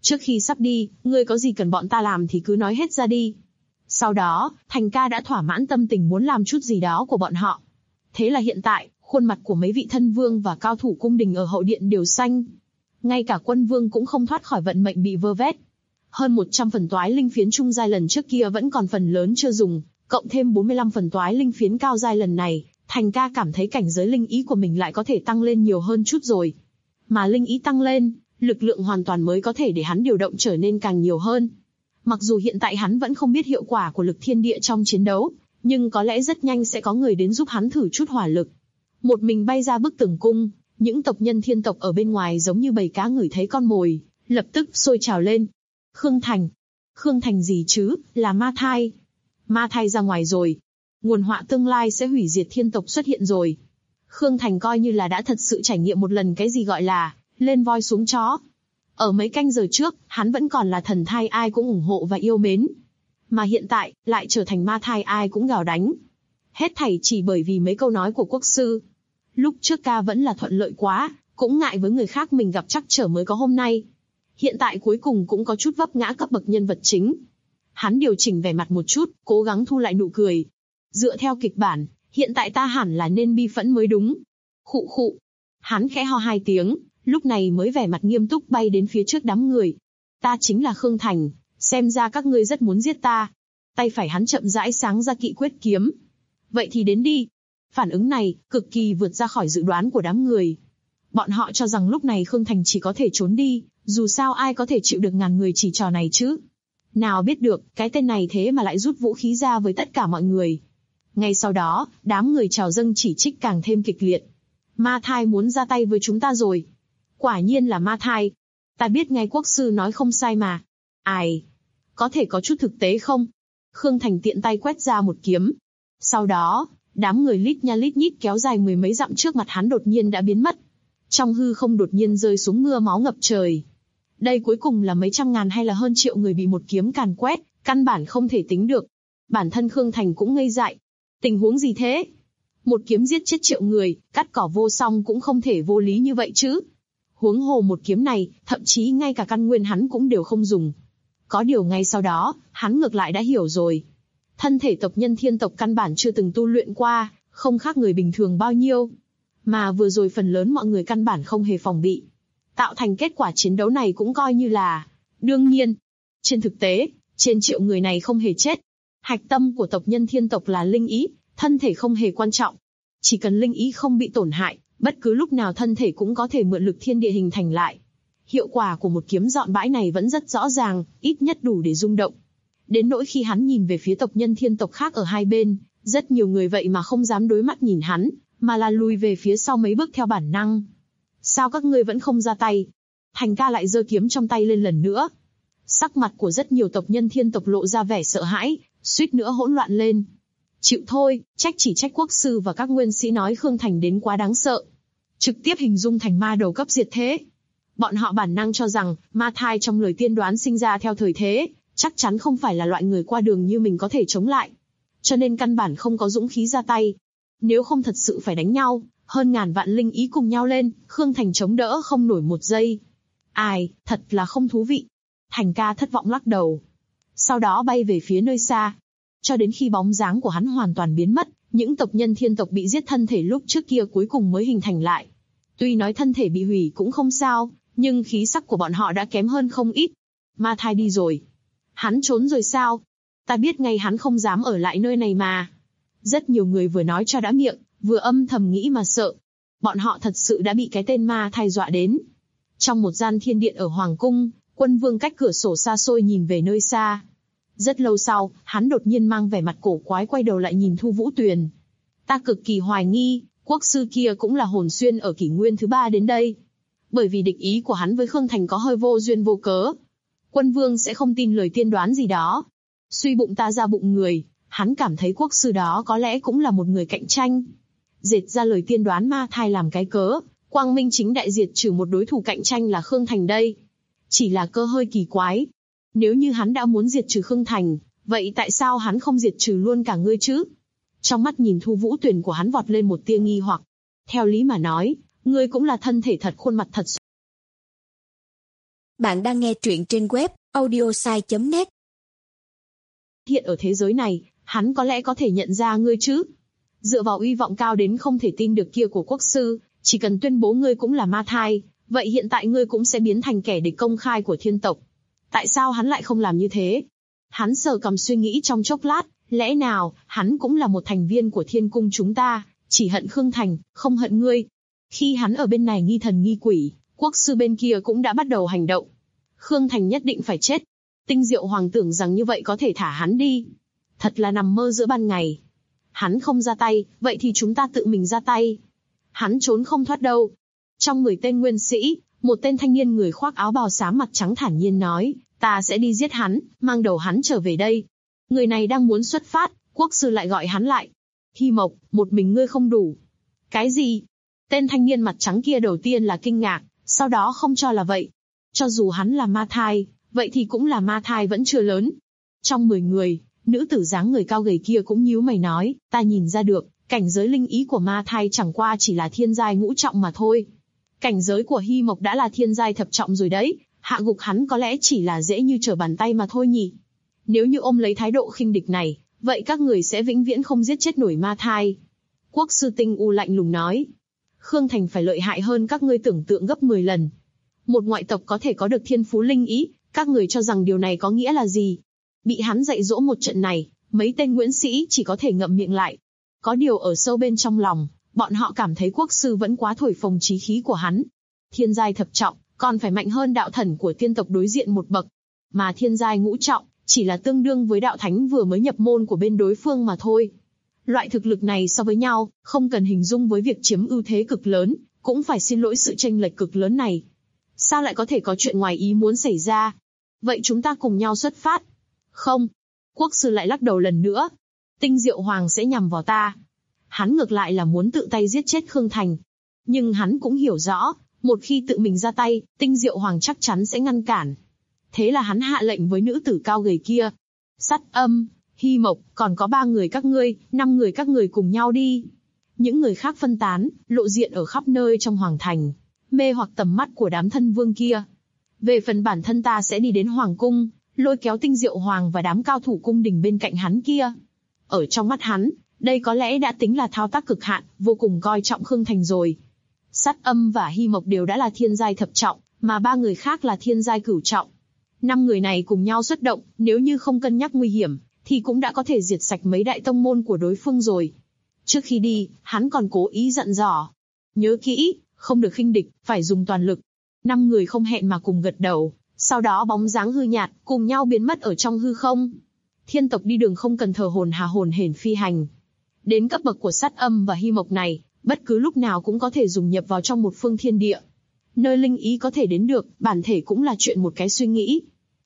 [SPEAKER 2] Trước khi sắp đi, ngươi có gì cần bọn ta làm thì cứ nói hết ra đi. Sau đó, Thành ca đã thỏa mãn tâm tình muốn làm chút gì đó của bọn họ. Thế là hiện tại, khuôn mặt của mấy vị thân vương và cao thủ cung đình ở hậu điện đều xanh. Ngay cả quân vương cũng không thoát khỏi vận mệnh bị vơ vét. Hơn 100 phần toái linh phiến trung giai lần trước kia vẫn còn phần lớn chưa dùng, cộng thêm 45 phần toái linh phiến cao giai lần này, Thành ca cảm thấy cảnh giới linh ý của mình lại có thể tăng lên nhiều hơn chút rồi. Mà linh ý tăng lên, lực lượng hoàn toàn mới có thể để hắn điều động trở nên càng nhiều hơn. Mặc dù hiện tại hắn vẫn không biết hiệu quả của lực thiên địa trong chiến đấu, nhưng có lẽ rất nhanh sẽ có người đến giúp hắn thử chút hỏa lực. Một mình bay ra bức tường cung, những tộc nhân thiên tộc ở bên ngoài giống như bầy cá ngửi thấy con mồi, lập tức sôi trào lên. Khương Thành. Khương Thành gì chứ, là ma thai. Ma thai ra ngoài rồi. Nguồn họa tương lai sẽ hủy diệt thiên tộc xuất hiện rồi. Khương Thành coi như là đã thật sự trải nghiệm một lần cái gì gọi là lên voi xuống chó. Ở mấy canh giờ trước, hắn vẫn còn là thần thai ai cũng ủng hộ và yêu mến. Mà hiện tại, lại trở thành ma thai ai cũng gào đánh. Hết thảy chỉ bởi vì mấy câu nói của quốc sư. Lúc trước ca vẫn là thuận lợi quá, cũng ngại với người khác mình gặp trắc trở mới có hôm nay. Hiện tại cuối cùng cũng có chút vấp ngã cấp bậc nhân vật chính. Hắn điều chỉnh vẻ mặt một chút, cố gắng thu lại nụ cười. Dựa theo kịch bản, hiện tại ta hẳn là nên bi phẫn mới đúng. Khụ khụ. Hắn khẽ ho 2 tiếng, lúc này mới vẻ mặt nghiêm túc bay đến phía trước đám người. Ta chính là Khương Thành, xem ra các ngươi rất muốn giết ta. Tay phải hắn chậm rãi sáng ra kỵ quyết kiếm. Vậy thì đến đi. Phản ứng này, cực kỳ vượt ra khỏi dự đoán của đám người. Bọn họ cho rằng lúc này Khương Thành chỉ có thể trốn đi, dù sao ai có thể chịu được ngàn người chỉ trò này chứ. Nào biết được, cái tên này thế mà lại rút vũ khí ra với tất cả mọi người. Ngay sau đó, đám người trào dâng chỉ trích càng thêm kịch liệt. Ma thai muốn ra tay với chúng ta rồi. Quả nhiên là ma thai. Ta biết ngay quốc sư nói không sai mà. Ai? Có thể có chút thực tế không? Khương Thành tiện tay quét ra một kiếm. Sau đó, đám người lít nha lít nhít kéo dài 10 mấy dặm trước mặt hắn đột nhiên đã biến mất. Trong hư không đột nhiên rơi xuống mưa máu ngập trời. Đây cuối cùng là mấy trăm ngàn hay là hơn triệu người bị một kiếm càn quét, căn bản không thể tính được. Bản thân Khương Thành cũng ngây dại. Tình huống gì thế? Một kiếm giết chết triệu người, cắt cỏ vô song cũng không thể vô lý như vậy chứ. Huống hồ một kiếm này, thậm chí ngay cả căn nguyên hắn cũng đều không dùng. Có điều ngay sau đó, hắn ngược lại đã hiểu rồi. Thân thể tộc nhân thiên tộc căn bản chưa từng tu luyện qua, không khác người bình thường bao nhiêu. Mà vừa rồi phần lớn mọi người căn bản không hề phòng bị. Tạo thành kết quả chiến đấu này cũng coi như là đương nhiên. Trên thực tế, trên triệu người này không hề chết. Hạch tâm của tộc nhân thiên tộc là linh ý, thân thể không hề quan trọng. Chỉ cần linh ý không bị tổn hại, bất cứ lúc nào thân thể cũng có thể mượn lực thiên địa hình thành lại. Hiệu quả của một kiếm dọn bãi này vẫn rất rõ ràng, ít nhất đủ để rung động. Đến nỗi khi hắn nhìn về phía tộc nhân thiên tộc khác ở hai bên, rất nhiều người vậy mà không dám đối mắt nhìn hắn, mà là lùi về phía sau mấy bước theo bản năng. Sao các ngươi vẫn không ra tay? Thành ca lại giơ kiếm trong tay lên lần nữa. Sắc mặt của rất nhiều tộc nhân thiên tộc lộ ra vẻ sợ hãi, suýt nữa hỗn loạn lên. Chịu thôi, chỉ trách quốc sư và các nguyên sĩ nói Khương Thành đến quá đáng sợ. Trực tiếp hình dung thành ma đầu cấp diệt thế. Bọn họ bản năng cho rằng, ma thai trong lời tiên đoán sinh ra theo thời thế, chắc chắn không phải là loại người qua đường như mình có thể chống lại. Cho nên căn bản không có dũng khí ra tay. Nếu không thật sự phải đánh nhau, hơn ngàn vạn linh ý cùng nhau lên, Khương Thành chống đỡ không nổi một giây. Ai, thật là không thú vị. Thành ca thất vọng lắc đầu. Sau đó bay về phía nơi xa. Cho đến khi bóng dáng của hắn hoàn toàn biến mất, những tộc nhân thiên tộc bị giết thân thể lúc trước kia cuối cùng mới hình thành lại. Tuy nói thân thể bị hủy cũng không sao, nhưng khí sắc của bọn họ đã kém hơn không ít. Ma thai đi rồi. Hắn trốn rồi sao? Ta biết ngay hắn không dám ở lại nơi này mà. Rất nhiều người vừa nói cho đã miệng, vừa âm thầm nghĩ mà sợ. Bọn họ thật sự đã bị cái tên ma thai dọa đến. Trong một gian thiên điện ở Hoàng Cung, Quân Vương cách cửa sổ xa xôi nhìn về nơi xa. Rất lâu sau, hắn đột nhiên mang vẻ mặt cổ quái quay đầu lại nhìn Thu Vũ Tuyền. Ta cực kỳ hoài nghi, quốc sư kia cũng là hồn xuyên ở kỷ nguyên thứ 3 đến đây. Bởi vì địch ý của hắn với Khương Thành có hơi vô duyên vô cớ. Quân Vương sẽ không tin lời tiên đoán gì đó. Suy bụng ta ra bụng người, hắn cảm thấy quốc sư đó có lẽ cũng là một người cạnh tranh. Dệt ra lời tiên đoán ma thai làm cái cớ, quang minh chính đại diệt trừ một đối thủ cạnh tranh là Khương Thành đây. Chỉ là cơ hơi kỳ quái. Nếu như hắn đã muốn diệt trừ Khương Thành, vậy tại sao hắn không diệt trừ luôn cả ngươi chứ? Trong mắt nhìn Thu Vũ Tuyền của hắn vọt lên một tia nghi hoặc. Theo lý mà nói, ngươi cũng là thân thể thật khuôn mặt thật.
[SPEAKER 3] Bạn đang nghe truyện trên web audiosai.net.
[SPEAKER 2] Hiện ở thế giới này, hắn có lẽ có thể nhận ra ngươi chứ? Dựa vào uy vọng cao đến không thể tin được kia của quốc sư, chỉ cần tuyên bố ngươi cũng là ma thai, vậy hiện tại ngươi cũng sẽ biến thành kẻ địch công khai của thiên tộc. Tại sao hắn lại không làm như thế? Hắn sờ cằm suy nghĩ trong chốc lát, lẽ nào, hắn cũng là một thành viên của thiên cung chúng ta, chỉ hận Khương Thành, không hận ngươi. Khi hắn ở bên này nghi thần nghi quỷ, quốc sư bên kia cũng đã bắt đầu hành động. Khương Thành nhất định phải chết. Tinh Diệu Hoàng tưởng rằng như vậy có thể thả hắn đi. Thật là nằm mơ giữa ban ngày. Hắn không ra tay, vậy thì chúng ta tự mình ra tay. Hắn trốn không thoát đâu. Trong 10 tên nguyên sĩ, một tên thanh niên người khoác áo bào xám mặt trắng thản nhiên nói, ta sẽ đi giết hắn, mang đầu hắn trở về đây. Người này đang muốn xuất phát, quốc sư lại gọi hắn lại. Hy Mộc, một mình ngươi không đủ. Cái gì? Tên thanh niên mặt trắng kia đầu tiên là kinh ngạc, sau đó không cho là vậy. Cho dù hắn là ma thai, vậy thì cũng là ma thai vẫn chưa lớn. Trong 10 người, nữ tử dáng người cao gầy kia cũng nhíu mày nói, ta nhìn ra được, cảnh giới linh ý của ma thai chẳng qua chỉ là thiên giai ngũ trọng mà thôi. Cảnh giới của Hy Mộc đã là thiên giai thập trọng rồi đấy, hạ gục hắn có lẽ chỉ là dễ như trở bàn tay mà thôi nhỉ. Nếu như ôm lấy thái độ khinh địch này, vậy các người sẽ vĩnh viễn không giết chết nổi ma thai. Quốc sư Tinh U lạnh lùng nói, Khương Thành phải lợi hại hơn các ngươi tưởng tượng gấp 10 lần. Một ngoại tộc có thể có được thiên phú linh ý, các người cho rằng điều này có nghĩa là gì? Bị hắn dạy dỗ một trận này, mấy tên Nguyễn sĩ chỉ có thể ngậm miệng lại. Có điều ở sâu bên trong lòng, bọn họ cảm thấy quốc sư vẫn quá thổi phồng chí khí của hắn. Thiên giai thập trọng, còn phải mạnh hơn đạo thần của tiên tộc đối diện một bậc. Mà thiên giai ngũ trọng, chỉ là tương đương với đạo thánh vừa mới nhập môn của bên đối phương mà thôi. Loại thực lực này so với nhau, không cần hình dung với việc chiếm ưu thế cực lớn, cũng phải xin lỗi sự chênh lệch cực lớn này. Sao lại có thể có chuyện ngoài ý muốn xảy ra? Vậy chúng ta cùng nhau xuất phát. Không. Quốc sư lại lắc đầu lần nữa. Tinh Diệu Hoàng sẽ nhằm vào ta. Hắn ngược lại là muốn tự tay giết chết Khương Thành. Nhưng hắn cũng hiểu rõ, một khi tự mình ra tay, Tinh Diệu Hoàng chắc chắn sẽ ngăn cản. Thế là hắn hạ lệnh với nữ tử cao gầy kia. Sắt Âm, Hy Mộc, còn có 3 người các ngươi, 5 người các người cùng nhau đi. Những người khác phân tán, lộ diện ở khắp nơi trong hoàng thành, mê hoặc tầm mắt của đám thân vương kia. Về phần bản thân ta sẽ đi đến hoàng cung, lôi kéo Tinh Diệu Hoàng và đám cao thủ cung đình bên cạnh hắn kia. Ở trong mắt hắn, đây có lẽ đã tính là thao tác cực hạn, vô cùng coi trọng Khương Thành rồi. Sắt Âm và Hy Mộc đều đã là thiên giai thập trọng, mà 3 người khác là thiên giai cửu trọng. 5 người này cùng nhau xuất động, nếu như không cân nhắc nguy hiểm, thì cũng đã có thể diệt sạch mấy đại tông môn của đối phương rồi. Trước khi đi, hắn còn cố ý dặn dò. Nhớ kỹ, không được khinh địch, phải dùng toàn lực. 5 người không hẹn mà cùng gật đầu, sau đó bóng dáng hư nhạt, cùng nhau biến mất ở trong hư không. Thiên tộc đi đường không cần thờ hồn hồn hển phi hành. Đến cấp bậc của Sắt Âm và Hy Mộc này, bất cứ lúc nào cũng có thể dùng nhập vào trong một phương thiên địa. Nơi linh ý có thể đến được, bản thể cũng là chuyện một cái suy nghĩ.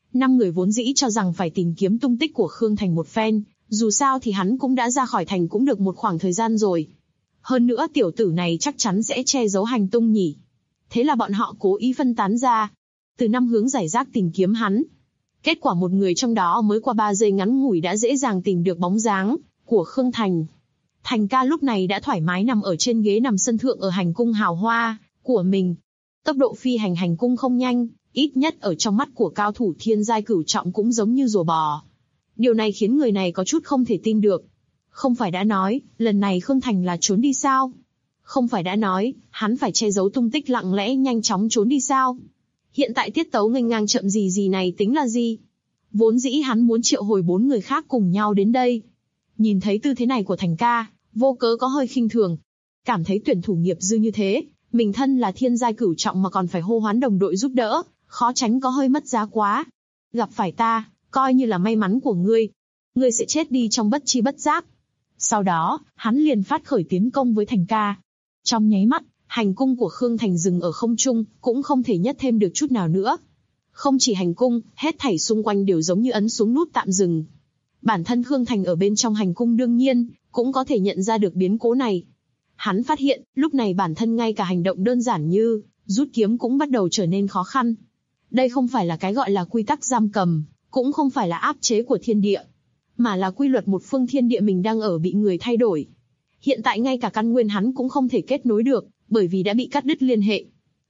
[SPEAKER 2] 5 người vốn dĩ cho rằng phải tìm kiếm tung tích của Khương Thành một phen, dù sao thì hắn cũng đã ra khỏi thành cũng được một khoảng thời gian rồi. Hơn nữa tiểu tử này chắc chắn sẽ che giấu hành tung nhỉ. Thế là bọn họ cố ý phân tán ra, từ 5 hướng giải rác tìm kiếm hắn. Kết quả một người trong đó mới qua 3 giây ngắn ngủi đã dễ dàng tìm được bóng dáng của Khương Thành. Thành ca lúc này đã thoải mái nằm ở trên ghế nằm sân thượng ở hành cung hào hoa của mình. Tốc độ phi hành hành cung không nhanh, ít nhất ở trong mắt của cao thủ thiên giai cửu trọng cũng giống như rùa bò. Điều này khiến người này có chút không thể tin được. Không phải đã nói, lần này Khương Thành là trốn đi sao? Không phải đã nói, hắn phải che giấu tung tích lặng lẽ nhanh chóng trốn đi sao? Hiện tại tiết tấu nghênh ngang chậm gì này tính là gì? Vốn dĩ hắn muốn triệu hồi 4 người khác cùng nhau đến đây. Nhìn thấy tư thế này của Thành ca, vô cớ có hơi khinh thường. Cảm thấy tuyển thủ nghiệp dư như thế, mình thân là thiên giai cửu trọng mà còn phải hô hoán đồng đội giúp đỡ, khó tránh có hơi mất giá quá. Gặp phải ta, coi như là may mắn của ngươi. Ngươi sẽ chết đi trong bất chi bất giác. Sau đó, hắn liền phát khởi tiến công với Thành ca. Trong nháy mắt, hành cung của Khương Thành dừng ở không trung, cũng không thể nhất thêm được chút nào nữa. Không chỉ hành cung, hết thảy xung quanh đều giống như ấn xuống nút tạm dừng. Bản thân Khương Thành ở bên trong hành cung đương nhiên, cũng có thể nhận ra được biến cố này. Hắn phát hiện, lúc này bản thân ngay cả hành động đơn giản như rút kiếm cũng bắt đầu trở nên khó khăn. Đây không phải là cái gọi là quy tắc giam cầm, cũng không phải là áp chế của thiên địa, mà là quy luật một phương thiên địa mình đang ở bị người thay đổi. Hiện tại ngay cả căn nguyên hắn cũng không thể kết nối được, bởi vì đã bị cắt đứt liên hệ.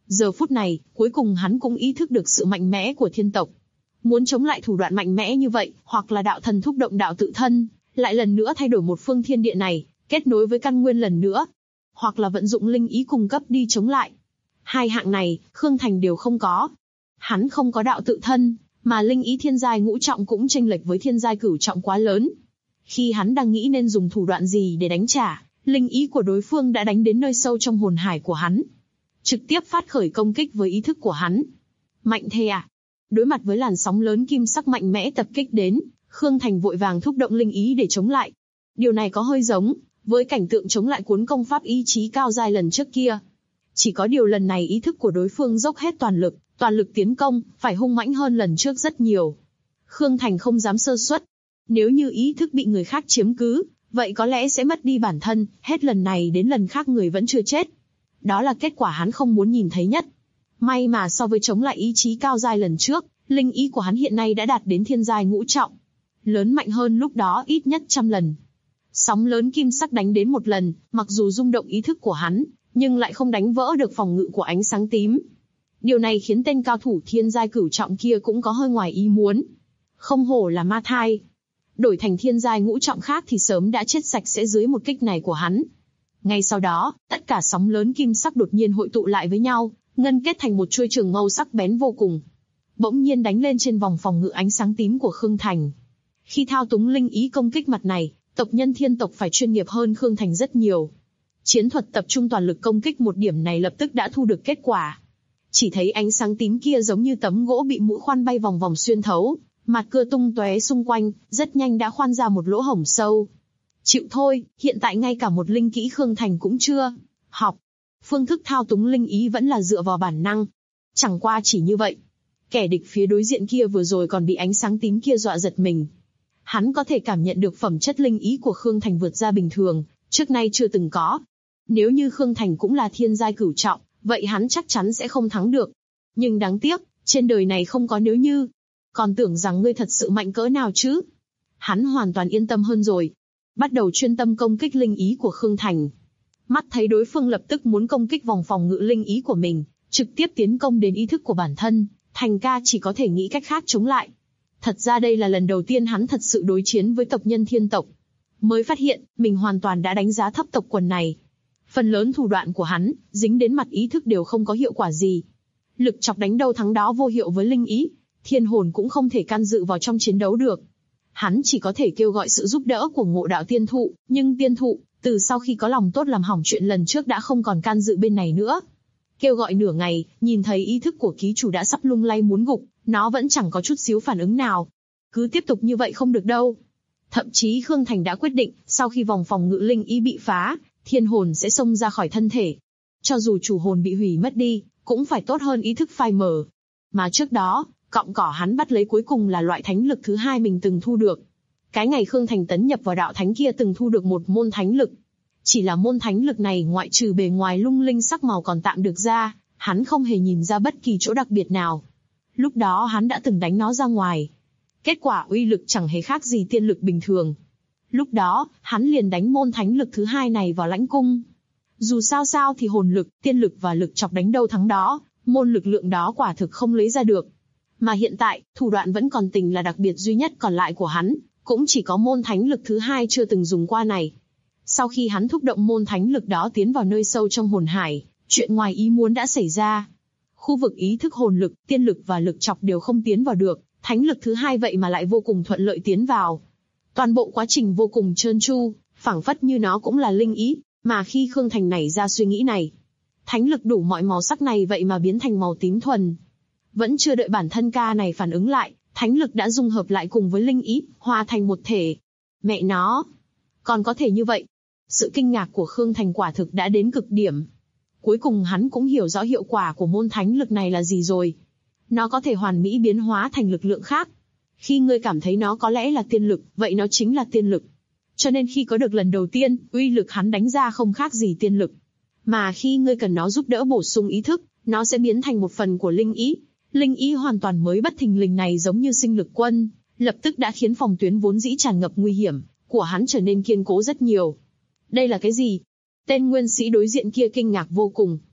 [SPEAKER 2] Giờ phút này, cuối cùng hắn cũng ý thức được sự mạnh mẽ của thiên tộc. Muốn chống lại thủ đoạn mạnh mẽ như vậy, hoặc là đạo thần thúc động đạo tự thân, lại lần nữa thay đổi một phương thiên địa này, kết nối với căn nguyên lần nữa, hoặc là vận dụng linh ý cung cấp đi chống lại. Hai hạng này, Khương Thành đều không có. Hắn không có đạo tự thân, mà linh ý thiên giai ngũ trọng cũng chênh lệch với thiên giai cửu trọng quá lớn. Khi hắn đang nghĩ nên dùng thủ đoạn gì để đánh trả, linh ý của đối phương đã đánh đến nơi sâu trong hồn hải của hắn, trực tiếp phát khởi công kích với ý thức của hắn. Mạnh thế à? Đối mặt với làn sóng lớn kim sắc mạnh mẽ tập kích đến, Khương Thành vội vàng thúc động linh ý để chống lại. Điều này có hơi giống với cảnh tượng chống lại cuốn công pháp ý chí cao giai lần trước kia. Chỉ có điều lần này ý thức của đối phương dốc hết toàn lực tiến công, phải hung mãnh hơn lần trước rất nhiều. Khương Thành không dám sơ suất. Nếu như ý thức bị người khác chiếm cứ, vậy có lẽ sẽ mất đi bản thân, hết lần này đến lần khác người vẫn chưa chết. Đó là kết quả hắn không muốn nhìn thấy nhất. May mà so với chống lại ý chí cao giai lần trước, linh ý của hắn hiện nay đã đạt đến thiên giai ngũ trọng. Lớn mạnh hơn lúc đó ít nhất 100 lần. Sóng lớn kim sắc đánh đến một lần, mặc dù rung động ý thức của hắn, nhưng lại không đánh vỡ được phòng ngự của ánh sáng tím. Điều này khiến tên cao thủ thiên giai cửu trọng kia cũng có hơi ngoài ý muốn. Không hổ là ma thai. Đổi thành thiên giai ngũ trọng khác thì sớm đã chết sạch sẽ dưới một kích này của hắn. Ngay sau đó, tất cả sóng lớn kim sắc đột nhiên hội tụ lại với nhau, ngân kết thành một chuôi trường mâu sắc bén vô cùng. Bỗng nhiên đánh lên trên vòng phòng ngự ánh sáng tím của Khương Thành. Khi thao túng linh ý công kích mặt này, tộc nhân thiên tộc phải chuyên nghiệp hơn Khương Thành rất nhiều. Chiến thuật tập trung toàn lực công kích một điểm này lập tức đã thu được kết quả. Chỉ thấy ánh sáng tím kia giống như tấm gỗ bị mũi khoan bay vòng vòng xuyên thấu, mặt cưa tung tóe xung quanh, rất nhanh đã khoan ra một lỗ hổng sâu. Chịu thôi, hiện tại ngay cả một linh kỹ Khương Thành cũng chưa học. Phương thức thao túng linh ý vẫn là dựa vào bản năng. Chẳng qua chỉ như vậy. Kẻ địch phía đối diện kia vừa rồi còn bị ánh sáng tím kia dọa giật mình. Hắn có thể cảm nhận được phẩm chất linh ý của Khương Thành vượt ra bình thường, trước nay chưa từng có. Nếu như Khương Thành cũng là thiên giai cửu trọng, vậy hắn chắc chắn sẽ không thắng được. Nhưng đáng tiếc, trên đời này không có nếu như. Còn tưởng rằng ngươi thật sự mạnh cỡ nào chứ? Hắn hoàn toàn yên tâm hơn rồi. Bắt đầu chuyên tâm công kích linh ý của Khương Thành. Mắt thấy đối phương lập tức muốn công kích vòng phòng ngự linh ý của mình, trực tiếp tiến công đến ý thức của bản thân, Thành ca chỉ có thể nghĩ cách khác chống lại. Thật ra đây là lần đầu tiên hắn thật sự đối chiến với tộc nhân thiên tộc. Mới phát hiện, mình hoàn toàn đã đánh giá thấp tộc quần này. Phần lớn thủ đoạn của hắn, dính đến mặt ý thức đều không có hiệu quả gì. Lực chọc đánh đâu thắng đó vô hiệu với linh ý, thiên hồn cũng không thể can dự vào trong chiến đấu được. Hắn chỉ có thể kêu gọi sự giúp đỡ của Ngộ Đạo Tiên Thụ, nhưng Tiên Thụ, từ sau khi có lòng tốt làm hỏng chuyện lần trước đã không còn can dự bên này nữa. Kêu gọi nửa ngày, nhìn thấy ý thức của ký chủ đã sắp lung lay muốn gục, nó vẫn chẳng có chút xíu phản ứng nào. Cứ tiếp tục như vậy không được đâu. Thậm chí Khương Thành đã quyết định, sau khi vòng phòng ngự linh ý bị phá, thiên hồn sẽ xông ra khỏi thân thể. Cho dù chủ hồn bị hủy mất đi, cũng phải tốt hơn ý thức phai mờ. Mà trước đó, cọng cỏ hắn bắt lấy cuối cùng là loại thánh lực thứ hai mình từng thu được. Cái ngày Khương Thành tấn nhập vào đạo thánh kia từng thu được một môn thánh lực. Chỉ là môn thánh lực này ngoại trừ bề ngoài lung linh sắc màu còn tạm được ra, hắn không hề nhìn ra bất kỳ chỗ đặc biệt nào. Lúc đó hắn đã từng đánh nó ra ngoài. Kết quả uy lực chẳng hề khác gì tiên lực bình thường. Lúc đó, hắn liền đánh môn thánh lực thứ hai này vào lãnh cung. Dù sao thì hồn lực, tiên lực và lực chọc đánh đâu thắng đó, môn lực lượng đó quả thực không lấy ra được. Mà hiện tại, thủ đoạn vẫn còn tình là đặc biệt duy nhất còn lại của hắn, cũng chỉ có môn thánh lực thứ hai chưa từng dùng qua này. Sau khi hắn thúc động môn thánh lực đó tiến vào nơi sâu trong hồn hải, chuyện ngoài ý muốn đã xảy ra. Khu vực ý thức hồn lực, tiên lực và lực chọc đều không tiến vào được, thánh lực thứ hai vậy mà lại vô cùng thuận lợi tiến vào. Toàn bộ quá trình vô cùng trơn tru, phảng phất như nó cũng là linh ý, mà khi Khương Thành nảy ra suy nghĩ này, thánh lực đủ mọi màu sắc này vậy mà biến thành màu tím thuần. Vẫn chưa đợi bản thân ca này phản ứng lại, thánh lực đã dung hợp lại cùng với linh ý, hòa thành một thể. Mẹ nó! Còn có thể như vậy? Sự kinh ngạc của Khương Thành quả thực đã đến cực điểm. Cuối cùng hắn cũng hiểu rõ hiệu quả của môn thánh lực này là gì rồi. Nó có thể hoàn mỹ biến hóa thành lực lượng khác. Khi ngươi cảm thấy nó có lẽ là tiên lực, vậy nó chính là tiên lực. Cho nên khi có được lần đầu tiên, uy lực hắn đánh ra không khác gì tiên lực. Mà khi ngươi cần nó giúp đỡ bổ sung ý thức, nó sẽ biến thành một phần của linh ý. Linh ý hoàn toàn mới bất thình lình này giống như sinh lực quân, lập tức đã khiến phòng tuyến vốn dĩ tràn ngập nguy hiểm của hắn trở nên kiên cố rất nhiều. Đây là cái gì? Tên nguyên sĩ đối diện kia kinh ngạc vô cùng.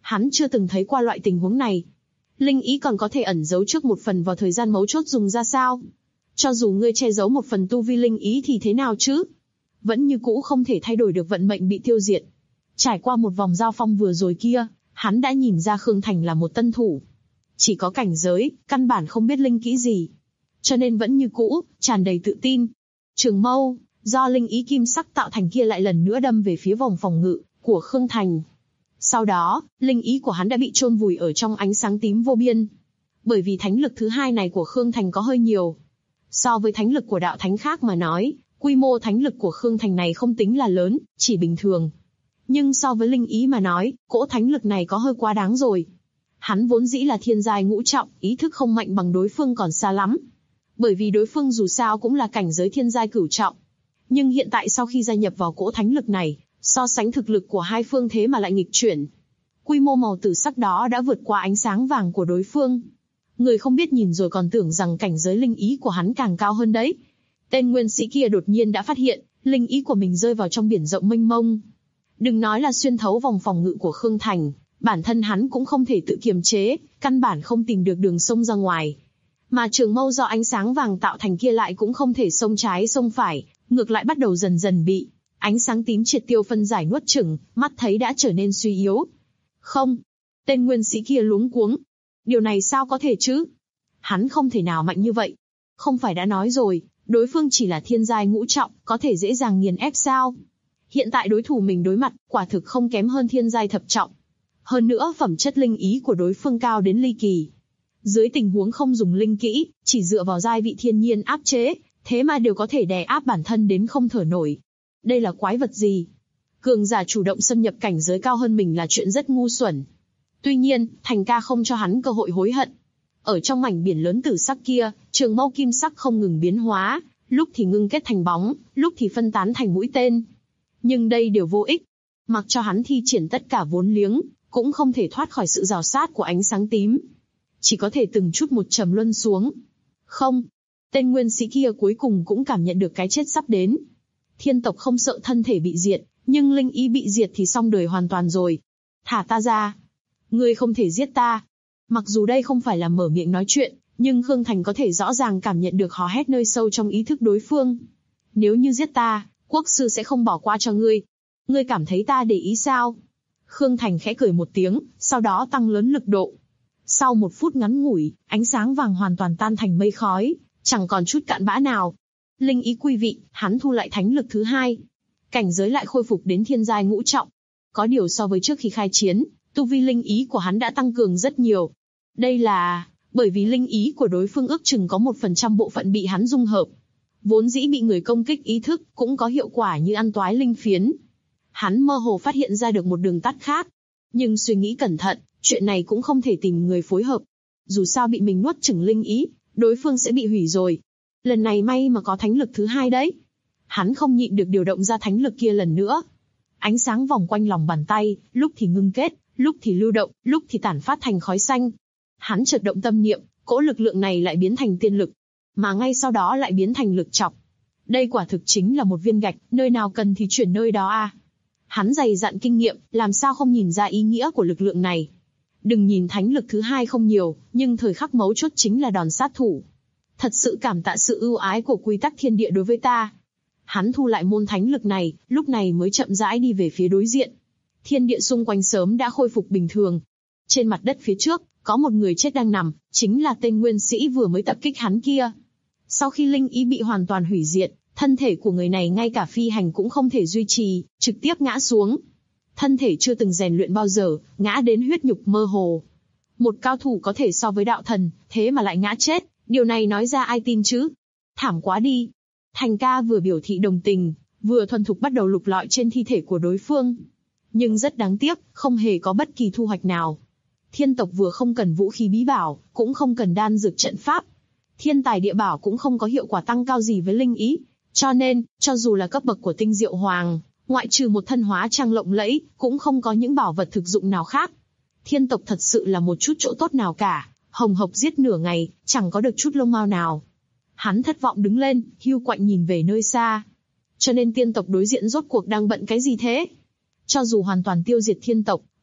[SPEAKER 2] Hắn chưa từng thấy qua loại tình huống này. Linh ý còn có thể ẩn giấu trước một phần vào thời gian mấu chốt dùng ra sao? Cho dù ngươi che giấu một phần tu vi linh ý thì thế nào chứ? Vẫn như cũ không thể thay đổi được vận mệnh bị tiêu diệt. Trải qua một vòng giao phong vừa rồi kia, hắn đã nhìn ra Khương Thành là một tân thủ. Chỉ có cảnh giới, căn bản không biết linh kỹ gì. Cho nên vẫn như cũ, tràn đầy tự tin. Trường mâu, do linh ý kim sắc tạo thành kia lại lần nữa đâm về phía vòng phòng ngự của Khương Thành. Sau đó, linh ý của hắn đã bị chôn vùi ở trong ánh sáng tím vô biên. Bởi vì thánh lực thứ hai này của Khương Thành có hơi nhiều. So với thánh lực của đạo thánh khác mà nói, quy mô thánh lực của Khương Thành này không tính là lớn, chỉ bình thường. Nhưng so với linh ý mà nói, cỗ thánh lực này có hơi quá đáng rồi. Hắn vốn dĩ là thiên giai ngũ trọng, ý thức không mạnh bằng đối phương còn xa lắm. Bởi vì đối phương dù sao cũng là cảnh giới thiên giai cửu trọng. Nhưng hiện tại sau khi gia nhập vào cỗ thánh lực này, so sánh thực lực của hai phương thế mà lại nghịch chuyển. Quy mô màu tử sắc đó đã vượt qua ánh sáng vàng của đối phương. Người không biết nhìn rồi còn tưởng rằng cảnh giới linh ý của hắn càng cao hơn đấy. Tên nguyên sĩ kia đột nhiên đã phát hiện, linh ý của mình rơi vào trong biển rộng mênh mông. Đừng nói là xuyên thấu vòng phòng ngự của Khương Thành, bản thân hắn cũng không thể tự kiềm chế, căn bản không tìm được đường xông ra ngoài. Mà trường mâu do ánh sáng vàng tạo thành kia lại cũng không thể xông trái xông phải, ngược lại bắt đầu dần dần bị ánh sáng tím triệt tiêu phân giải nuốt chửng, mắt thấy đã trở nên suy yếu. Không, tên nguyên sĩ kia luống cuống. Điều này sao có thể chứ? Hắn không thể nào mạnh như vậy. Không phải đã nói rồi, đối phương chỉ là thiên giai ngũ trọng, có thể dễ dàng nghiền ép sao? Hiện tại đối thủ mình đối mặt, quả thực không kém hơn thiên giai thập trọng. Hơn nữa phẩm chất linh ý của đối phương cao đến ly kỳ. Dưới tình huống không dùng linh kỹ, chỉ dựa vào giai vị thiên nhiên áp chế, thế mà đều có thể đè áp bản thân đến không thở nổi. Đây là quái vật gì? Cường giả chủ động xâm nhập cảnh giới cao hơn mình là chuyện rất ngu xuẩn. Tuy nhiên, Thành ca không cho hắn cơ hội hối hận. Ở trong mảnh biển lớn tử sắc kia, trường mâu kim sắc không ngừng biến hóa, lúc thì ngưng kết thành bóng, lúc thì phân tán thành mũi tên. Nhưng đây đều vô ích. Mặc cho hắn thi triển tất cả vốn liếng, cũng không thể thoát khỏi sự rào sát của ánh sáng tím. Chỉ có thể từng chút một trầm luân xuống. Không, tên nguyên sĩ kia cuối cùng cũng cảm nhận được cái chết sắp đến. Thiên tộc không sợ thân thể bị diệt, nhưng linh ý bị diệt thì xong đời hoàn toàn rồi. Thả ta ra. Ngươi không thể giết ta. Mặc dù đây không phải là mở miệng nói chuyện, nhưng Khương Thành có thể rõ ràng cảm nhận được hò hét nơi sâu trong ý thức đối phương. Nếu như giết ta, quốc sư sẽ không bỏ qua cho ngươi. Ngươi cảm thấy ta để ý sao? Khương Thành khẽ cười một tiếng, sau đó tăng lớn lực độ. Sau một phút ngắn ngủi, ánh sáng vàng hoàn toàn tan thành mây khói, chẳng còn chút cặn bã nào. Linh ý quý vị, hắn thu lại thánh lực thứ hai. Cảnh giới lại khôi phục đến thiên giai ngũ trọng. Có điều so với trước khi khai chiến, tu vi linh ý của hắn đã tăng cường rất nhiều. Đây là bởi vì linh ý của đối phương ước chừng có 1% bộ phận bị hắn dung hợp. Vốn dĩ bị người công kích ý thức cũng có hiệu quả như ăn toái linh phiến. Hắn mơ hồ phát hiện ra được một đường tắt khác. Nhưng suy nghĩ cẩn thận, chuyện này cũng không thể tìm người phối hợp. Dù sao bị mình nuốt chửng linh ý, đối phương sẽ bị hủy rồi. Lần này may mà có thánh lực thứ hai đấy. Hắn không nhịn được điều động ra thánh lực kia lần nữa. Ánh sáng vòng quanh lòng bàn tay, lúc thì ngưng kết, lúc thì lưu động, lúc thì tản phát thành khói xanh. Hắn chợt động tâm niệm, cỗ lực lượng này lại biến thành tiên lực, mà ngay sau đó lại biến thành lực chọc. Đây quả thực chính là một viên gạch, nơi nào cần thì chuyển nơi đó a. Hắn dày dặn kinh nghiệm, làm sao không nhìn ra ý nghĩa của lực lượng này. Đừng nhìn thánh lực thứ hai không nhiều, nhưng thời khắc mấu chốt chính là đòn sát thủ. Thật sự cảm tạ sự ưu ái của quy tắc thiên địa đối với ta. Hắn thu lại môn thánh lực này, lúc này mới chậm rãi đi về phía đối diện. Thiên địa xung quanh sớm đã khôi phục bình thường. Trên mặt đất phía trước, có một người chết đang nằm, chính là tên nguyên sĩ vừa mới tập kích hắn kia. Sau khi linh ý bị hoàn toàn hủy diệt, thân thể của người này ngay cả phi hành cũng không thể duy trì, trực tiếp ngã xuống. Thân thể chưa từng rèn luyện bao giờ, ngã đến huyết nhục mơ hồ. Một cao thủ có thể so với đạo thần, thế mà lại ngã chết, điều này nói ra ai tin chứ? Thảm quá đi. Thành ca vừa biểu thị đồng tình, vừa thuần thục bắt đầu lục lọi trên thi thể của đối phương. Nhưng rất đáng tiếc, không hề có bất kỳ thu hoạch nào. Thiên tộc vừa không cần vũ khí bí bảo, cũng không cần đan dược trận pháp. Thiên tài địa bảo cũng không có hiệu quả tăng cao gì với linh ý. Cho nên, cho dù là cấp bậc của tinh diệu hoàng, ngoại trừ một thân hóa trang lộng lẫy, cũng không có những bảo vật thực dụng nào khác. Thiên tộc thật sự là một chút chỗ tốt nào cả, hồng hộc giết nửa ngày, chẳng có được chút lông mao nào. Hắn thất vọng đứng lên, hiu quạnh nhìn về nơi xa. Cho nên tiên tộc đối diện rốt cuộc đang bận cái gì thế? Cho dù hoàn toàn tiêu diệt thiên tộc,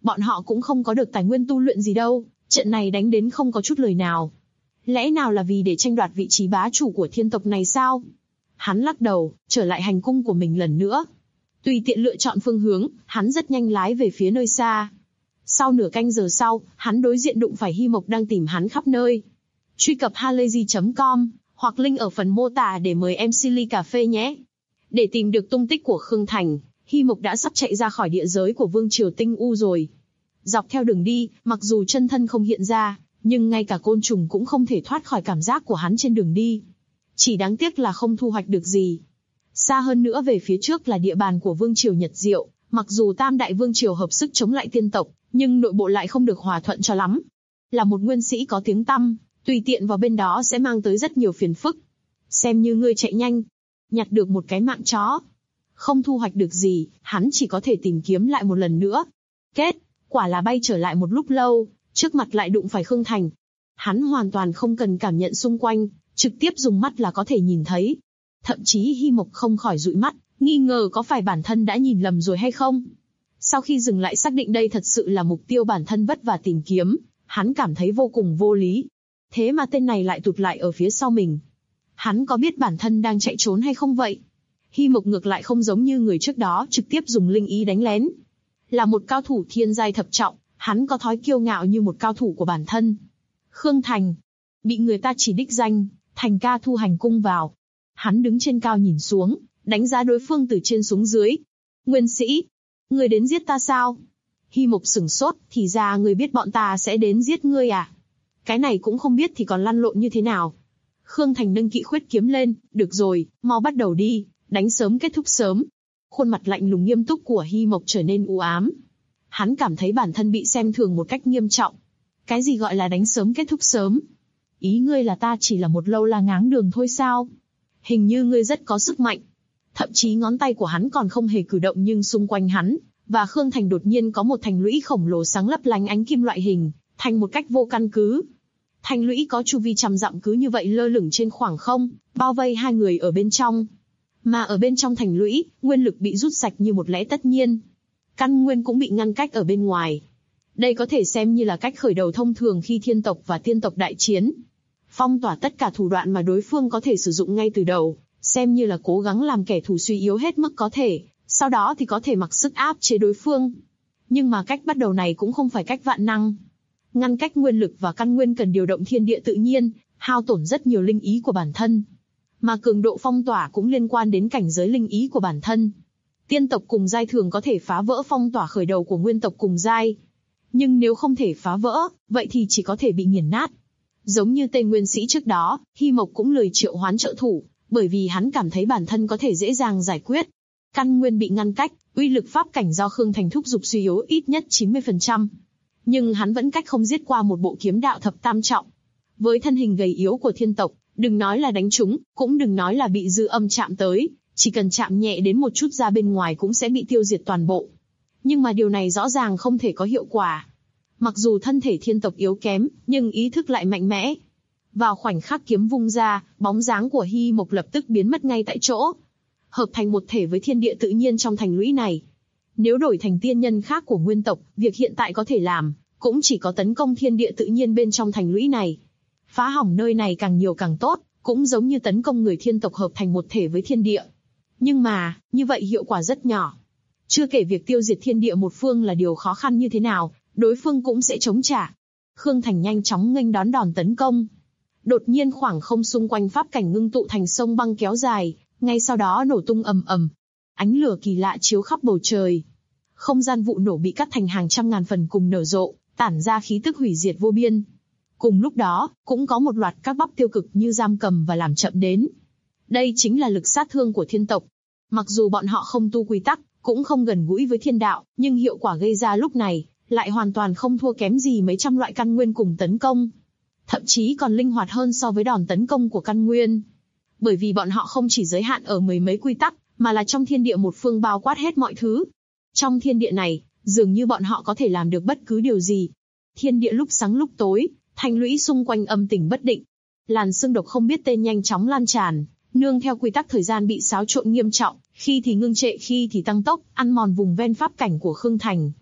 [SPEAKER 2] Bọn họ cũng không có được tài nguyên tu luyện gì đâu, trận này đánh đến không có chút lời nào. Lẽ nào là vì để tranh đoạt vị trí bá chủ của thiên tộc này sao? Hắn lắc đầu, trở lại hành cung của mình lần nữa. Tùy tiện lựa chọn phương hướng, hắn rất nhanh lái về phía nơi xa. Sau nửa canh giờ sau, hắn đối diện đụng phải Hy Mộc đang tìm hắn khắp nơi. Truy cập halayzi.com, hoặc link ở phần mô tả để mời em Silly cà phê nhé. Để tìm được tung tích của Khương Thành, Hy Mộc đã sắp chạy ra khỏi địa giới của Vương Triều Tinh U rồi. Dọc theo đường đi, mặc dù chân thân không hiện ra, nhưng ngay cả côn trùng cũng không thể thoát khỏi cảm giác của hắn trên đường đi. Chỉ đáng tiếc là không thu hoạch được gì. Xa hơn nữa về phía trước là địa bàn của Vương Triều Nhật Diệu, mặc dù Tam Đại Vương Triều hợp sức chống lại tiên tộc, nhưng nội bộ lại không được hòa thuận cho lắm. Là một nguyên sĩ có tiếng tăm, tùy tiện vào bên đó sẽ mang tới rất nhiều phiền phức. Xem như ngươi chạy nhanh, nhặt được một cái mạng chó. Không thu hoạch được gì, hắn chỉ có thể tìm kiếm lại một lần nữa. Kết quả là bay trở lại một lúc lâu, trước mặt lại đụng phải Khương Thành. Hắn hoàn toàn không cần cảm nhận xung quanh, trực tiếp dùng mắt là có thể nhìn thấy. Thậm chí Hy Mộc không khỏi dụi mắt, nghi ngờ có phải bản thân đã nhìn lầm rồi hay không. Sau khi dừng lại xác định đây thật sự là mục tiêu bản thân vất vả tìm kiếm, hắn cảm thấy vô cùng vô lý. Thế mà tên này lại tụt lại ở phía sau mình. Hắn có biết bản thân đang chạy trốn hay không vậy? Hy Mộc ngược lại không giống như người trước đó trực tiếp dùng linh ý đánh lén. Là một cao thủ thiên giai thập trọng, hắn có thói kiêu ngạo như một cao thủ của bản thân. Khương Thành bị người ta chỉ đích danh, Thành ca thu hành cung vào. Hắn đứng trên cao nhìn xuống, đánh giá đối phương từ trên xuống dưới. Nguyên sĩ, ngươi đến giết ta sao? Hy Mộc sửng sốt, thì ra ngươi biết bọn ta sẽ đến giết ngươi à? Cái này cũng không biết thì còn lăn lộn như thế nào? Khương Thành nâng kỵ khuyết kiếm lên, được rồi, mau bắt đầu đi, đánh sớm kết thúc sớm. Khuôn mặt lạnh lùng nghiêm túc của Hy Mộc trở nên u ám. Hắn cảm thấy bản thân bị xem thường một cách nghiêm trọng. Cái gì gọi là đánh sớm kết thúc sớm? Ý ngươi là ta chỉ là một lâu la ngáng đường thôi sao? Hình như ngươi rất có sức mạnh. Thậm chí ngón tay của hắn còn không hề cử động nhưng xung quanh hắn và Khương Thành đột nhiên có một thành lũy khổng lồ sáng lấp lánh ánh kim loại hình, thành một cách vô căn cứ. Thành lũy có chu vi trăm dặm cứ như vậy lơ lửng trên khoảng không, bao vây hai người ở bên trong. Mà ở bên trong thành lũy, nguyên lực bị rút sạch như một lẽ tất nhiên. Căn nguyên cũng bị ngăn cách ở bên ngoài. Đây có thể xem như là cách khởi đầu thông thường khi thiên tộc và tiên tộc đại chiến. Phong tỏa tất cả thủ đoạn mà đối phương có thể sử dụng ngay từ đầu, xem như là cố gắng làm kẻ thù suy yếu hết mức có thể, sau đó thì có thể mặc sức áp chế đối phương. Nhưng mà cách bắt đầu này cũng không phải cách vạn năng. Ngăn cách nguyên lực và căn nguyên cần điều động thiên địa tự nhiên, hao tổn rất nhiều linh ý của bản thân. Mà cường độ phong tỏa cũng liên quan đến cảnh giới linh ý của bản thân. Tiên tộc cùng giai thường có thể phá vỡ phong tỏa khởi đầu của nguyên tộc cùng giai. Nhưng nếu không thể phá vỡ, vậy thì chỉ có thể bị nghiền nát. Giống như tên nguyên sĩ trước đó, Hy Mộc cũng lười triệu hoán trợ thủ, bởi vì hắn cảm thấy bản thân có thể dễ dàng giải quyết. Căn nguyên bị ngăn cách, uy lực pháp cảnh do Khương Thành thúc giục suy yếu ít nhất 90%. Nhưng hắn vẫn cách không giết qua một bộ kiếm đạo thập tam trọng. Với thân hình gầy yếu của thiên tộc, đừng nói là đánh trúng, cũng đừng nói là bị dư âm chạm tới, chỉ cần chạm nhẹ đến một chút ra bên ngoài cũng sẽ bị tiêu diệt toàn bộ. Nhưng mà điều này rõ ràng không thể có hiệu quả. Mặc dù thân thể thiên tộc yếu kém, nhưng ý thức lại mạnh mẽ. Vào khoảnh khắc kiếm vung ra, bóng dáng của Hy Mộc lập tức biến mất ngay tại chỗ. Hợp thành một thể với thiên địa tự nhiên trong thành lũy này. Nếu đổi thành tiên nhân khác của nguyên tộc, việc hiện tại có thể làm, cũng chỉ có tấn công thiên địa tự nhiên bên trong thành lũy này. Phá hỏng nơi này càng nhiều càng tốt, cũng giống như tấn công người thiên tộc hợp thành một thể với thiên địa. Nhưng mà, như vậy hiệu quả rất nhỏ. Chưa kể việc tiêu diệt thiên địa một phương là điều khó khăn như thế nào, đối phương cũng sẽ chống trả. Khương Thành nhanh chóng nghênh đón đòn tấn công. Đột nhiên khoảng không xung quanh pháp cảnh ngưng tụ thành sông băng kéo dài, ngay sau đó nổ tung ầm ầm. Ánh lửa kỳ lạ chiếu khắp bầu trời. Không gian vụ nổ bị cắt thành hàng trăm ngàn phần cùng nở rộ, tản ra khí tức hủy diệt vô biên. Cùng lúc đó, cũng có một loạt các bắp tiêu cực như giam cầm và làm chậm đến. Đây chính là lực sát thương của thiên tộc. Mặc dù bọn họ không tu quy tắc, cũng không gần gũi với thiên đạo, nhưng hiệu quả gây ra lúc này lại hoàn toàn không thua kém gì mấy trăm loại căn nguyên cùng tấn công. Thậm chí còn linh hoạt hơn so với đòn tấn công của căn nguyên. Bởi vì bọn họ không chỉ giới hạn ở mười mấy quy tắc, mà là trong thiên địa một phương bao quát hết mọi thứ. Trong thiên địa này, dường như bọn họ có thể làm được bất cứ điều gì. Thiên địa lúc sáng lúc tối, thành lũy xung quanh âm tình bất định. Làn sương độc không biết tên nhanh chóng lan tràn, nương theo quy tắc thời gian bị xáo trộn nghiêm trọng, khi thì ngưng trệ khi thì tăng tốc, ăn mòn vùng ven pháp cảnh của Khương Thành.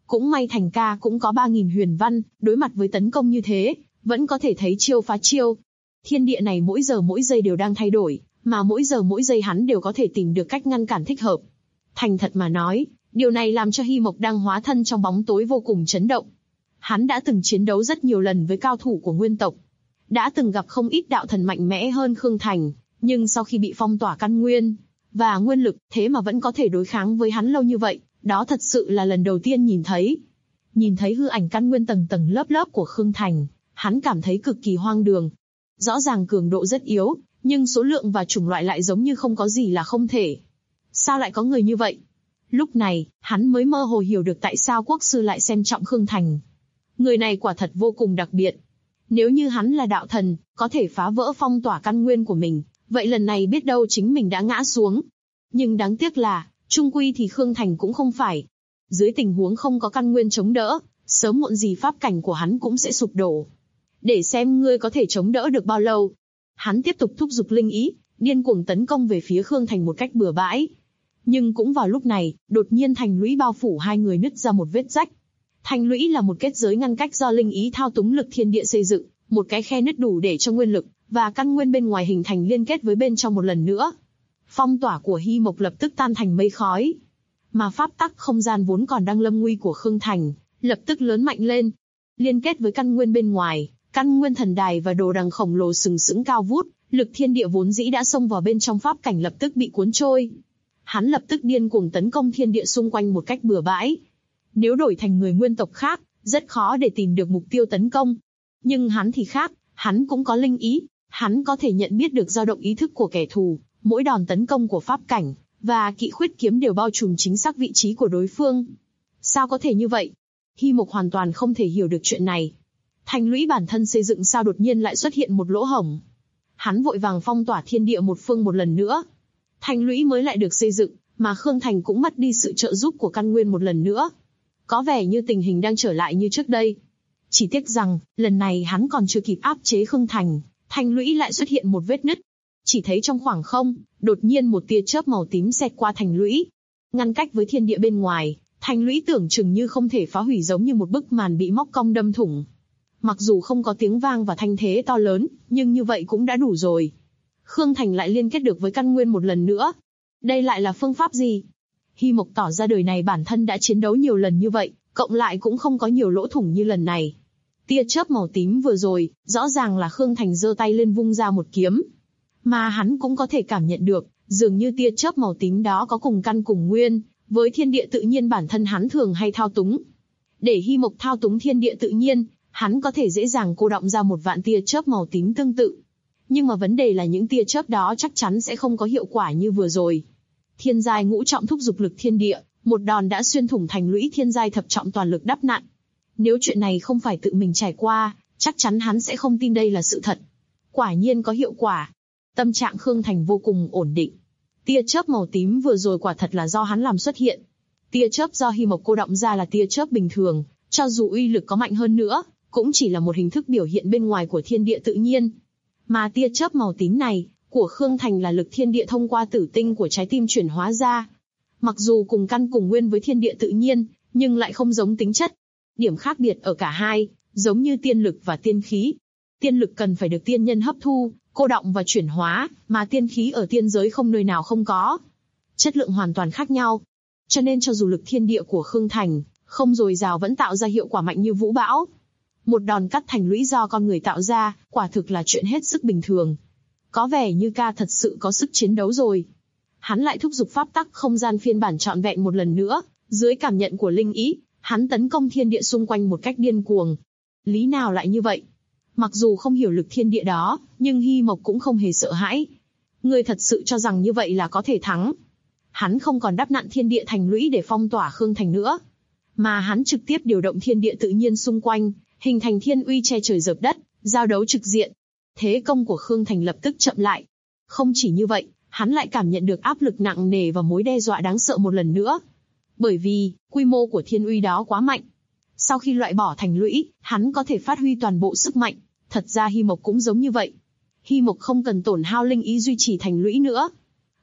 [SPEAKER 2] Cũng may Thành ca cũng có 3.000 huyền văn, đối mặt với tấn công như thế, vẫn có thể thấy chiêu phá chiêu. Thiên địa này mỗi giờ mỗi giây đều đang thay đổi, mà mỗi giờ mỗi giây hắn đều có thể tìm được cách ngăn cản thích hợp. Thành thật mà nói, điều này làm cho Hy Mộc đang hóa thân trong bóng tối vô cùng chấn động. Hắn đã từng chiến đấu rất nhiều lần với cao thủ của nguyên tộc, đã từng gặp không ít đạo thần mạnh mẽ hơn Khương Thành, nhưng sau khi bị phong tỏa căn nguyên và nguyên lực, thế mà vẫn có thể đối kháng với hắn lâu như vậy, đó thật sự là lần đầu tiên nhìn thấy. Nhìn thấy hư ảnh căn nguyên tầng tầng lớp lớp của Khương Thành, hắn cảm thấy cực kỳ hoang đường. Rõ ràng cường độ rất yếu, nhưng số lượng và chủng loại lại giống như không có gì là không thể. Sao lại có người như vậy? Lúc này, hắn mới mơ hồ hiểu được tại sao quốc sư lại xem trọng Khương Thành. Người này quả thật vô cùng đặc biệt. Nếu như hắn là đạo thần, có thể phá vỡ phong tỏa căn nguyên của mình, vậy lần này biết đâu chính mình đã ngã xuống. Nhưng đáng tiếc là, chung quy thì Khương Thành cũng không phải. Dưới tình huống không có căn nguyên chống đỡ, sớm muộn gì pháp cảnh của hắn cũng sẽ sụp đổ. Để xem ngươi có thể chống đỡ được bao lâu. Hắn tiếp tục thúc giục linh ý, điên cuồng tấn công về phía Khương Thành một cách bừa bãi. Nhưng cũng vào lúc này, đột nhiên thành lũy bao phủ hai người nứt ra một vết rách. Thành lũy là một kết giới ngăn cách do linh ý thao túng lực thiên địa xây dựng, một cái khe nứt đủ để cho nguyên lực và căn nguyên bên ngoài hình thành liên kết với bên trong một lần nữa. Phong tỏa của Hy Mộc lập tức tan thành mây khói, mà pháp tắc không gian vốn còn đang lâm nguy của Khương Thành lập tức lớn mạnh lên, liên kết với căn nguyên bên ngoài. Căn nguyên thần đài và đồ đằng khổng lồ sừng sững cao vút, lực thiên địa vốn dĩ đã xông vào bên trong pháp cảnh lập tức bị cuốn trôi. Hắn lập tức điên cuồng tấn công thiên địa xung quanh một cách bừa bãi. Nếu đổi thành người nguyên tộc khác, rất khó để tìm được mục tiêu tấn công. Nhưng hắn thì khác, hắn cũng có linh ý, hắn có thể nhận biết được dao động ý thức của kẻ thù, mỗi đòn tấn công của pháp cảnh và kỵ khuyết kiếm đều bao trùm chính xác vị trí của đối phương. Sao có thể như vậy? Hy Mộc hoàn toàn không thể hiểu được chuyện này. Thành lũy bản thân xây dựng sao đột nhiên lại xuất hiện một lỗ hổng. Hắn vội vàng phong tỏa thiên địa một phương một lần nữa. Thành lũy mới lại được xây dựng, mà Khương Thành cũng mất đi sự trợ giúp của căn nguyên một lần nữa. Có vẻ như tình hình đang trở lại như trước đây. Chỉ tiếc rằng, lần này hắn còn chưa kịp áp chế Khương Thành, thành lũy lại xuất hiện một vết nứt. Chỉ thấy trong khoảng không, đột nhiên một tia chớp màu tím xẹt qua thành lũy. Ngăn cách với thiên địa bên ngoài, thành lũy tưởng chừng như không thể phá hủy giống như một bức màn bị móc cong đâm thủng. Mặc dù không có tiếng vang và thanh thế to lớn, nhưng như vậy cũng đã đủ rồi. Khương Thành lại liên kết được với căn nguyên một lần nữa. Đây lại là phương pháp gì? Hy Mộc tỏ ra đời này bản thân đã chiến đấu nhiều lần như vậy, cộng lại cũng không có nhiều lỗ thủng như lần này. Tia chớp màu tím vừa rồi, rõ ràng là Khương Thành giơ tay lên vung ra một kiếm. Mà hắn cũng có thể cảm nhận được, dường như tia chớp màu tím đó có cùng căn cùng nguyên, với thiên địa tự nhiên bản thân hắn thường hay thao túng. Để Hy Mộc thao túng thiên địa tự nhiên, hắn có thể dễ dàng cô đọng ra một vạn tia chớp màu tím tương tự. Nhưng mà vấn đề là những tia chớp đó chắc chắn sẽ không có hiệu quả như vừa rồi. Thiên giai ngũ trọng thúc giục lực thiên địa, một đòn đã xuyên thủng thành lũy thiên giai thập trọng toàn lực đắp nặn. Nếu chuyện này không phải tự mình trải qua, chắc chắn hắn sẽ không tin đây là sự thật. Quả nhiên có hiệu quả. Tâm trạng Khương Thành vô cùng ổn định. Tia chớp màu tím vừa rồi quả thật là do hắn làm xuất hiện. Tia chớp do Hy Mộc cô đọng ra là tia chớp bình thường, cho dù uy lực có mạnh hơn nữa, cũng chỉ là một hình thức biểu hiện bên ngoài của thiên địa tự nhiên. Mà tia chớp màu tím này, của Khương Thành là lực thiên địa thông qua tử tinh của trái tim chuyển hóa ra. Mặc dù cùng căn cùng nguyên với thiên địa tự nhiên, nhưng lại không giống tính chất. Điểm khác biệt ở cả hai, giống như tiên lực và tiên khí. Tiên lực cần phải được tiên nhân hấp thu, cô đọng và chuyển hóa, mà tiên khí ở tiên giới không nơi nào không có. Chất lượng hoàn toàn khác nhau. Cho nên cho dù lực thiên địa của Khương Thành không dồi dào vẫn tạo ra hiệu quả mạnh như vũ bão. Một đòn cắt thành lũy do con người tạo ra, quả thực là chuyện hết sức bình thường. Có vẻ như ca thật sự có sức chiến đấu rồi. Hắn lại thúc giục pháp tắc không gian phiên bản trọn vẹn một lần nữa, dưới cảm nhận của linh ý, hắn tấn công thiên địa xung quanh một cách điên cuồng. Lý nào lại như vậy? Mặc dù không hiểu lực thiên địa đó, nhưng Hy Mộc cũng không hề sợ hãi. Người thật sự cho rằng như vậy là có thể thắng. Hắn không còn đắp nặn thiên địa thành lũy để phong tỏa Khương Thành nữa, mà hắn trực tiếp điều động thiên địa tự nhiên xung quanh, hình thành thiên uy che trời dợp đất, giao đấu trực diện. Thế công của Khương Thành lập tức chậm lại. Không chỉ như vậy, hắn lại cảm nhận được áp lực nặng nề và mối đe dọa đáng sợ một lần nữa. Bởi vì, quy mô của thiên uy đó quá mạnh. Sau khi loại bỏ thành lũy, hắn có thể phát huy toàn bộ sức mạnh. Thật ra Hy Mộc cũng giống như vậy. Hy Mộc không cần tổn hao linh ý duy trì thành lũy nữa.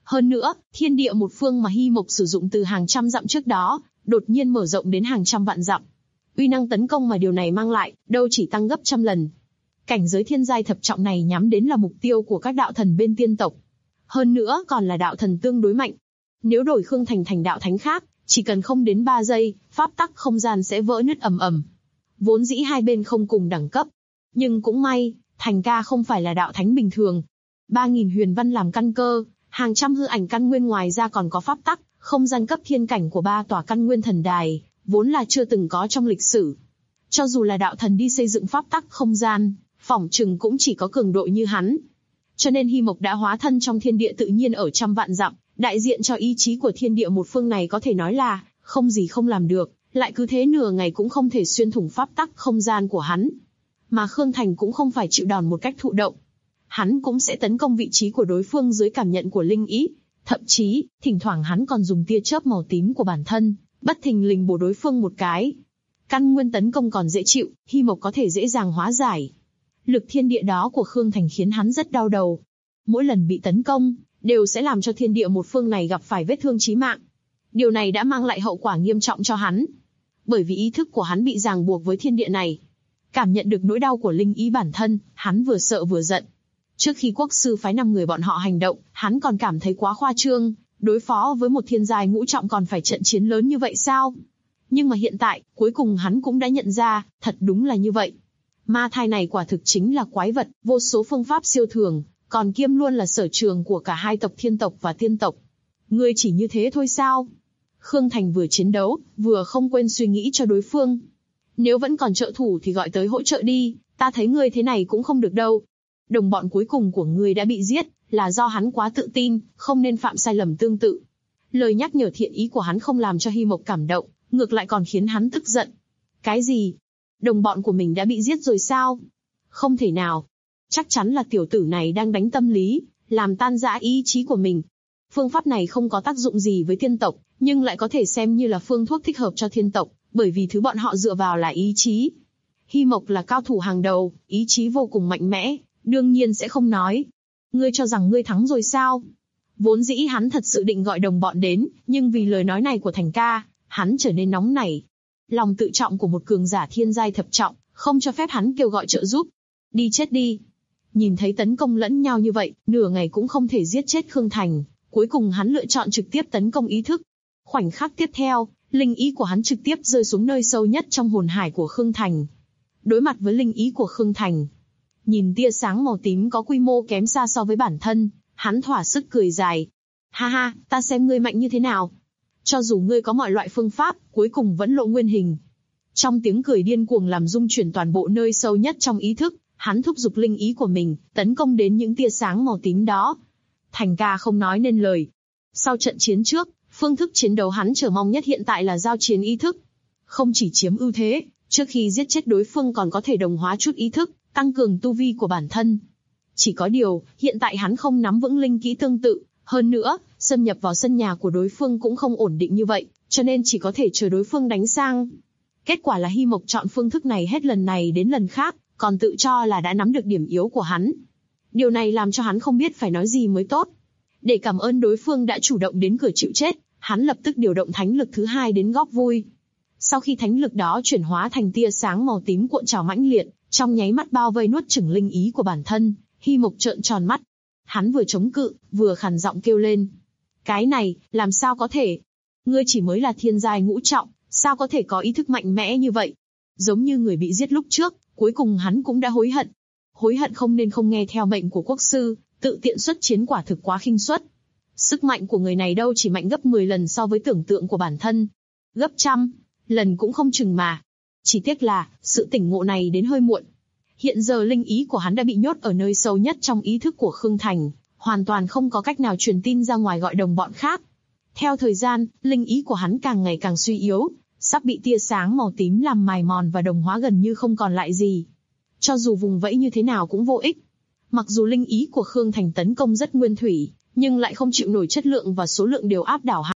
[SPEAKER 2] Hơn nữa, thiên địa một phương mà Hy Mộc sử dụng từ hàng trăm dặm trước đó, đột nhiên mở rộng đến hàng trăm vạn dặm. Uy năng tấn công mà điều này mang lại, đâu chỉ tăng gấp trăm lần. Cảnh giới thiên giai thập trọng này nhắm đến là mục tiêu của các đạo thần bên tiên tộc. Hơn nữa còn là đạo thần tương đối mạnh. Nếu đổi Khương Thành thành đạo thánh khác, chỉ cần không đến 3 giây, pháp tắc không gian sẽ vỡ nứt ầm ầm. Vốn dĩ hai bên không cùng đẳng cấp. Nhưng cũng may, Thành ca không phải là đạo thánh bình thường. 3.000 huyền văn làm căn cơ, hàng trăm hư ảnh căn nguyên, ngoài ra còn có pháp tắc, không gian cấp thiên cảnh của 3 tòa căn nguyên thần đài, vốn là chưa từng có trong lịch sử. Cho dù là đạo thần đi xây dựng pháp tắc không gian, phỏng chừng cũng chỉ có cường độ như hắn. Cho nên Hy Mộc đã hóa thân trong thiên địa tự nhiên ở trăm vạn dặm, đại diện cho ý chí của thiên địa một phương này, có thể nói là không gì không làm được, lại cứ thế nửa ngày cũng không thể xuyên thủng pháp tắc không gian của hắn. Mà Khương Thành cũng không phải chịu đòn một cách thụ động. Hắn cũng sẽ tấn công vị trí của đối phương dưới cảm nhận của linh ý, thậm chí, thỉnh thoảng hắn còn dùng tia chớp màu tím của bản thân, bất thình lình bổ đối phương một cái. Căn nguyên tấn công còn dễ chịu, Hy Mộc có thể dễ dàng hóa giải. Lực thiên địa đó của Khương Thành khiến hắn rất đau đầu. Mỗi lần bị tấn công, đều sẽ làm cho thiên địa một phương này gặp phải vết thương chí mạng. Điều này đã mang lại hậu quả nghiêm trọng cho hắn. Bởi vì ý thức của hắn bị ràng buộc với thiên địa này. Cảm nhận được nỗi đau của linh ý bản thân, hắn vừa sợ vừa giận. Trước khi quốc sư phái 5 người bọn họ hành động, hắn còn cảm thấy quá khoa trương, đối phó với một thiên giai ngũ trọng còn phải trận chiến lớn như vậy sao? Nhưng mà hiện tại, cuối cùng hắn cũng đã nhận ra, thật đúng là như vậy. Ma thai này quả thực chính là quái vật, vô số phương pháp siêu thường, còn kiêm luôn là sở trường của cả hai tộc thiên tộc và tiên tộc. Ngươi chỉ như thế thôi sao? Khương Thành vừa chiến đấu, vừa không quên suy nghĩ cho đối phương. Nếu vẫn còn trợ thủ thì gọi tới hỗ trợ đi, ta thấy ngươi thế này cũng không được đâu. Đồng bọn cuối cùng của ngươi đã bị giết, là do hắn quá tự tin, không nên phạm sai lầm tương tự. Lời nhắc nhở thiện ý của hắn không làm cho Hy Mộc cảm động, ngược lại còn khiến hắn tức giận. Cái gì? Đồng bọn của mình đã bị giết rồi sao? Không thể nào. Chắc chắn là tiểu tử này đang đánh tâm lý, làm tan rã ý chí của mình. Phương pháp này không có tác dụng gì với thiên tộc, nhưng lại có thể xem như là phương thuốc thích hợp cho thiên tộc, bởi vì thứ bọn họ dựa vào là ý chí. Hy Mộc là cao thủ hàng đầu, ý chí vô cùng mạnh mẽ, đương nhiên sẽ không nói. Ngươi cho rằng ngươi thắng rồi sao? Vốn dĩ hắn thật sự định gọi đồng bọn đến, nhưng vì lời nói này của Thành ca, hắn trở nên nóng nảy. Lòng tự trọng của một cường giả thiên giai thập trọng, không cho phép hắn kêu gọi trợ giúp. Đi chết đi. Nhìn thấy tấn công lẫn nhau như vậy, nửa ngày cũng không thể giết chết Khương Thành, cuối cùng hắn lựa chọn trực tiếp tấn công ý thức. Khoảnh khắc tiếp theo, linh ý của hắn trực tiếp rơi xuống nơi sâu nhất trong hồn hải của Khương Thành. Đối mặt với linh ý của Khương Thành, nhìn tia sáng màu tím có quy mô kém xa so với bản thân, hắn thỏa sức cười dài. Ha ha, ta xem ngươi mạnh như thế nào. Cho dù ngươi có mọi loại phương pháp, cuối cùng vẫn lộ nguyên hình. Trong tiếng cười điên cuồng làm rung chuyển toàn bộ nơi sâu nhất trong ý thức, hắn thúc giục linh ý của mình, tấn công đến những tia sáng màu tím đó. Thành ca không nói nên lời. Sau trận chiến trước, phương thức chiến đấu hắn chờ mong nhất hiện tại là giao chiến ý thức. Không chỉ chiếm ưu thế, trước khi giết chết đối phương còn có thể đồng hóa chút ý thức, tăng cường tu vi của bản thân. Chỉ có điều, hiện tại hắn không nắm vững linh kỹ tương tự, hơn nữa, xâm nhập vào sân nhà của đối phương cũng không ổn định như vậy, cho nên chỉ có thể chờ đối phương đánh sang. Kết quả là Hy Mộc chọn phương thức này hết lần này đến lần khác, còn tự cho là đã nắm được điểm yếu của hắn. Điều này làm cho hắn không biết phải nói gì mới tốt. Để cảm ơn đối phương đã chủ động đến cửa chịu chết, hắn lập tức điều động thánh lực thứ 2 đến góp vui. Sau khi thánh lực đó chuyển hóa thành tia sáng màu tím cuộn trào mãnh liệt, trong nháy mắt bao vây nuốt chửng linh ý của bản thân, Hy Mộc trợn tròn mắt. Hắn vừa chống cự, vừa khàn giọng kêu lên. Cái này, làm sao có thể? Ngươi chỉ mới là thiên giai ngũ trọng, sao có thể có ý thức mạnh mẽ như vậy? Giống như người bị giết lúc trước, cuối cùng hắn cũng đã hối hận. Hối hận không nên không nghe theo mệnh của quốc sư, tự tiện xuất chiến quả thực quá khinh suất. Sức mạnh của người này đâu chỉ mạnh gấp 10 lần so với tưởng tượng của bản thân. Gấp trăm lần cũng không chừng mà. Chỉ tiếc là, sự tỉnh ngộ này đến hơi muộn. Hiện giờ linh ý của hắn đã bị nhốt ở nơi sâu nhất trong ý thức của Khương Thành, hoàn toàn không có cách nào truyền tin ra ngoài gọi đồng bọn khác. Theo thời gian, linh ý của hắn càng ngày càng suy yếu, sắp bị tia sáng màu tím làm mài mòn và đồng hóa gần như không còn lại gì. Cho dù vùng vẫy như thế nào cũng vô ích. Mặc dù linh ý của Khương Thành tấn công rất nguyên thủy, nhưng lại không chịu nổi chất lượng và số lượng đều áp đảo hắn.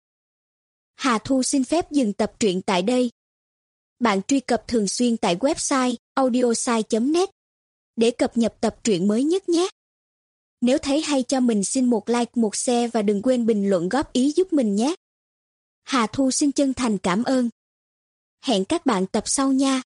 [SPEAKER 3] Hà Thu xin phép dừng tập truyện tại đây. Bạn truy cập thường xuyên tại website audiosai.net để cập nhật tập truyện mới nhất nhé. Nếu thấy hay cho mình xin một like, một share và đừng quên bình luận góp ý giúp mình nhé. Hà Thu xin chân thành cảm ơn. Hẹn các bạn tập sau nha.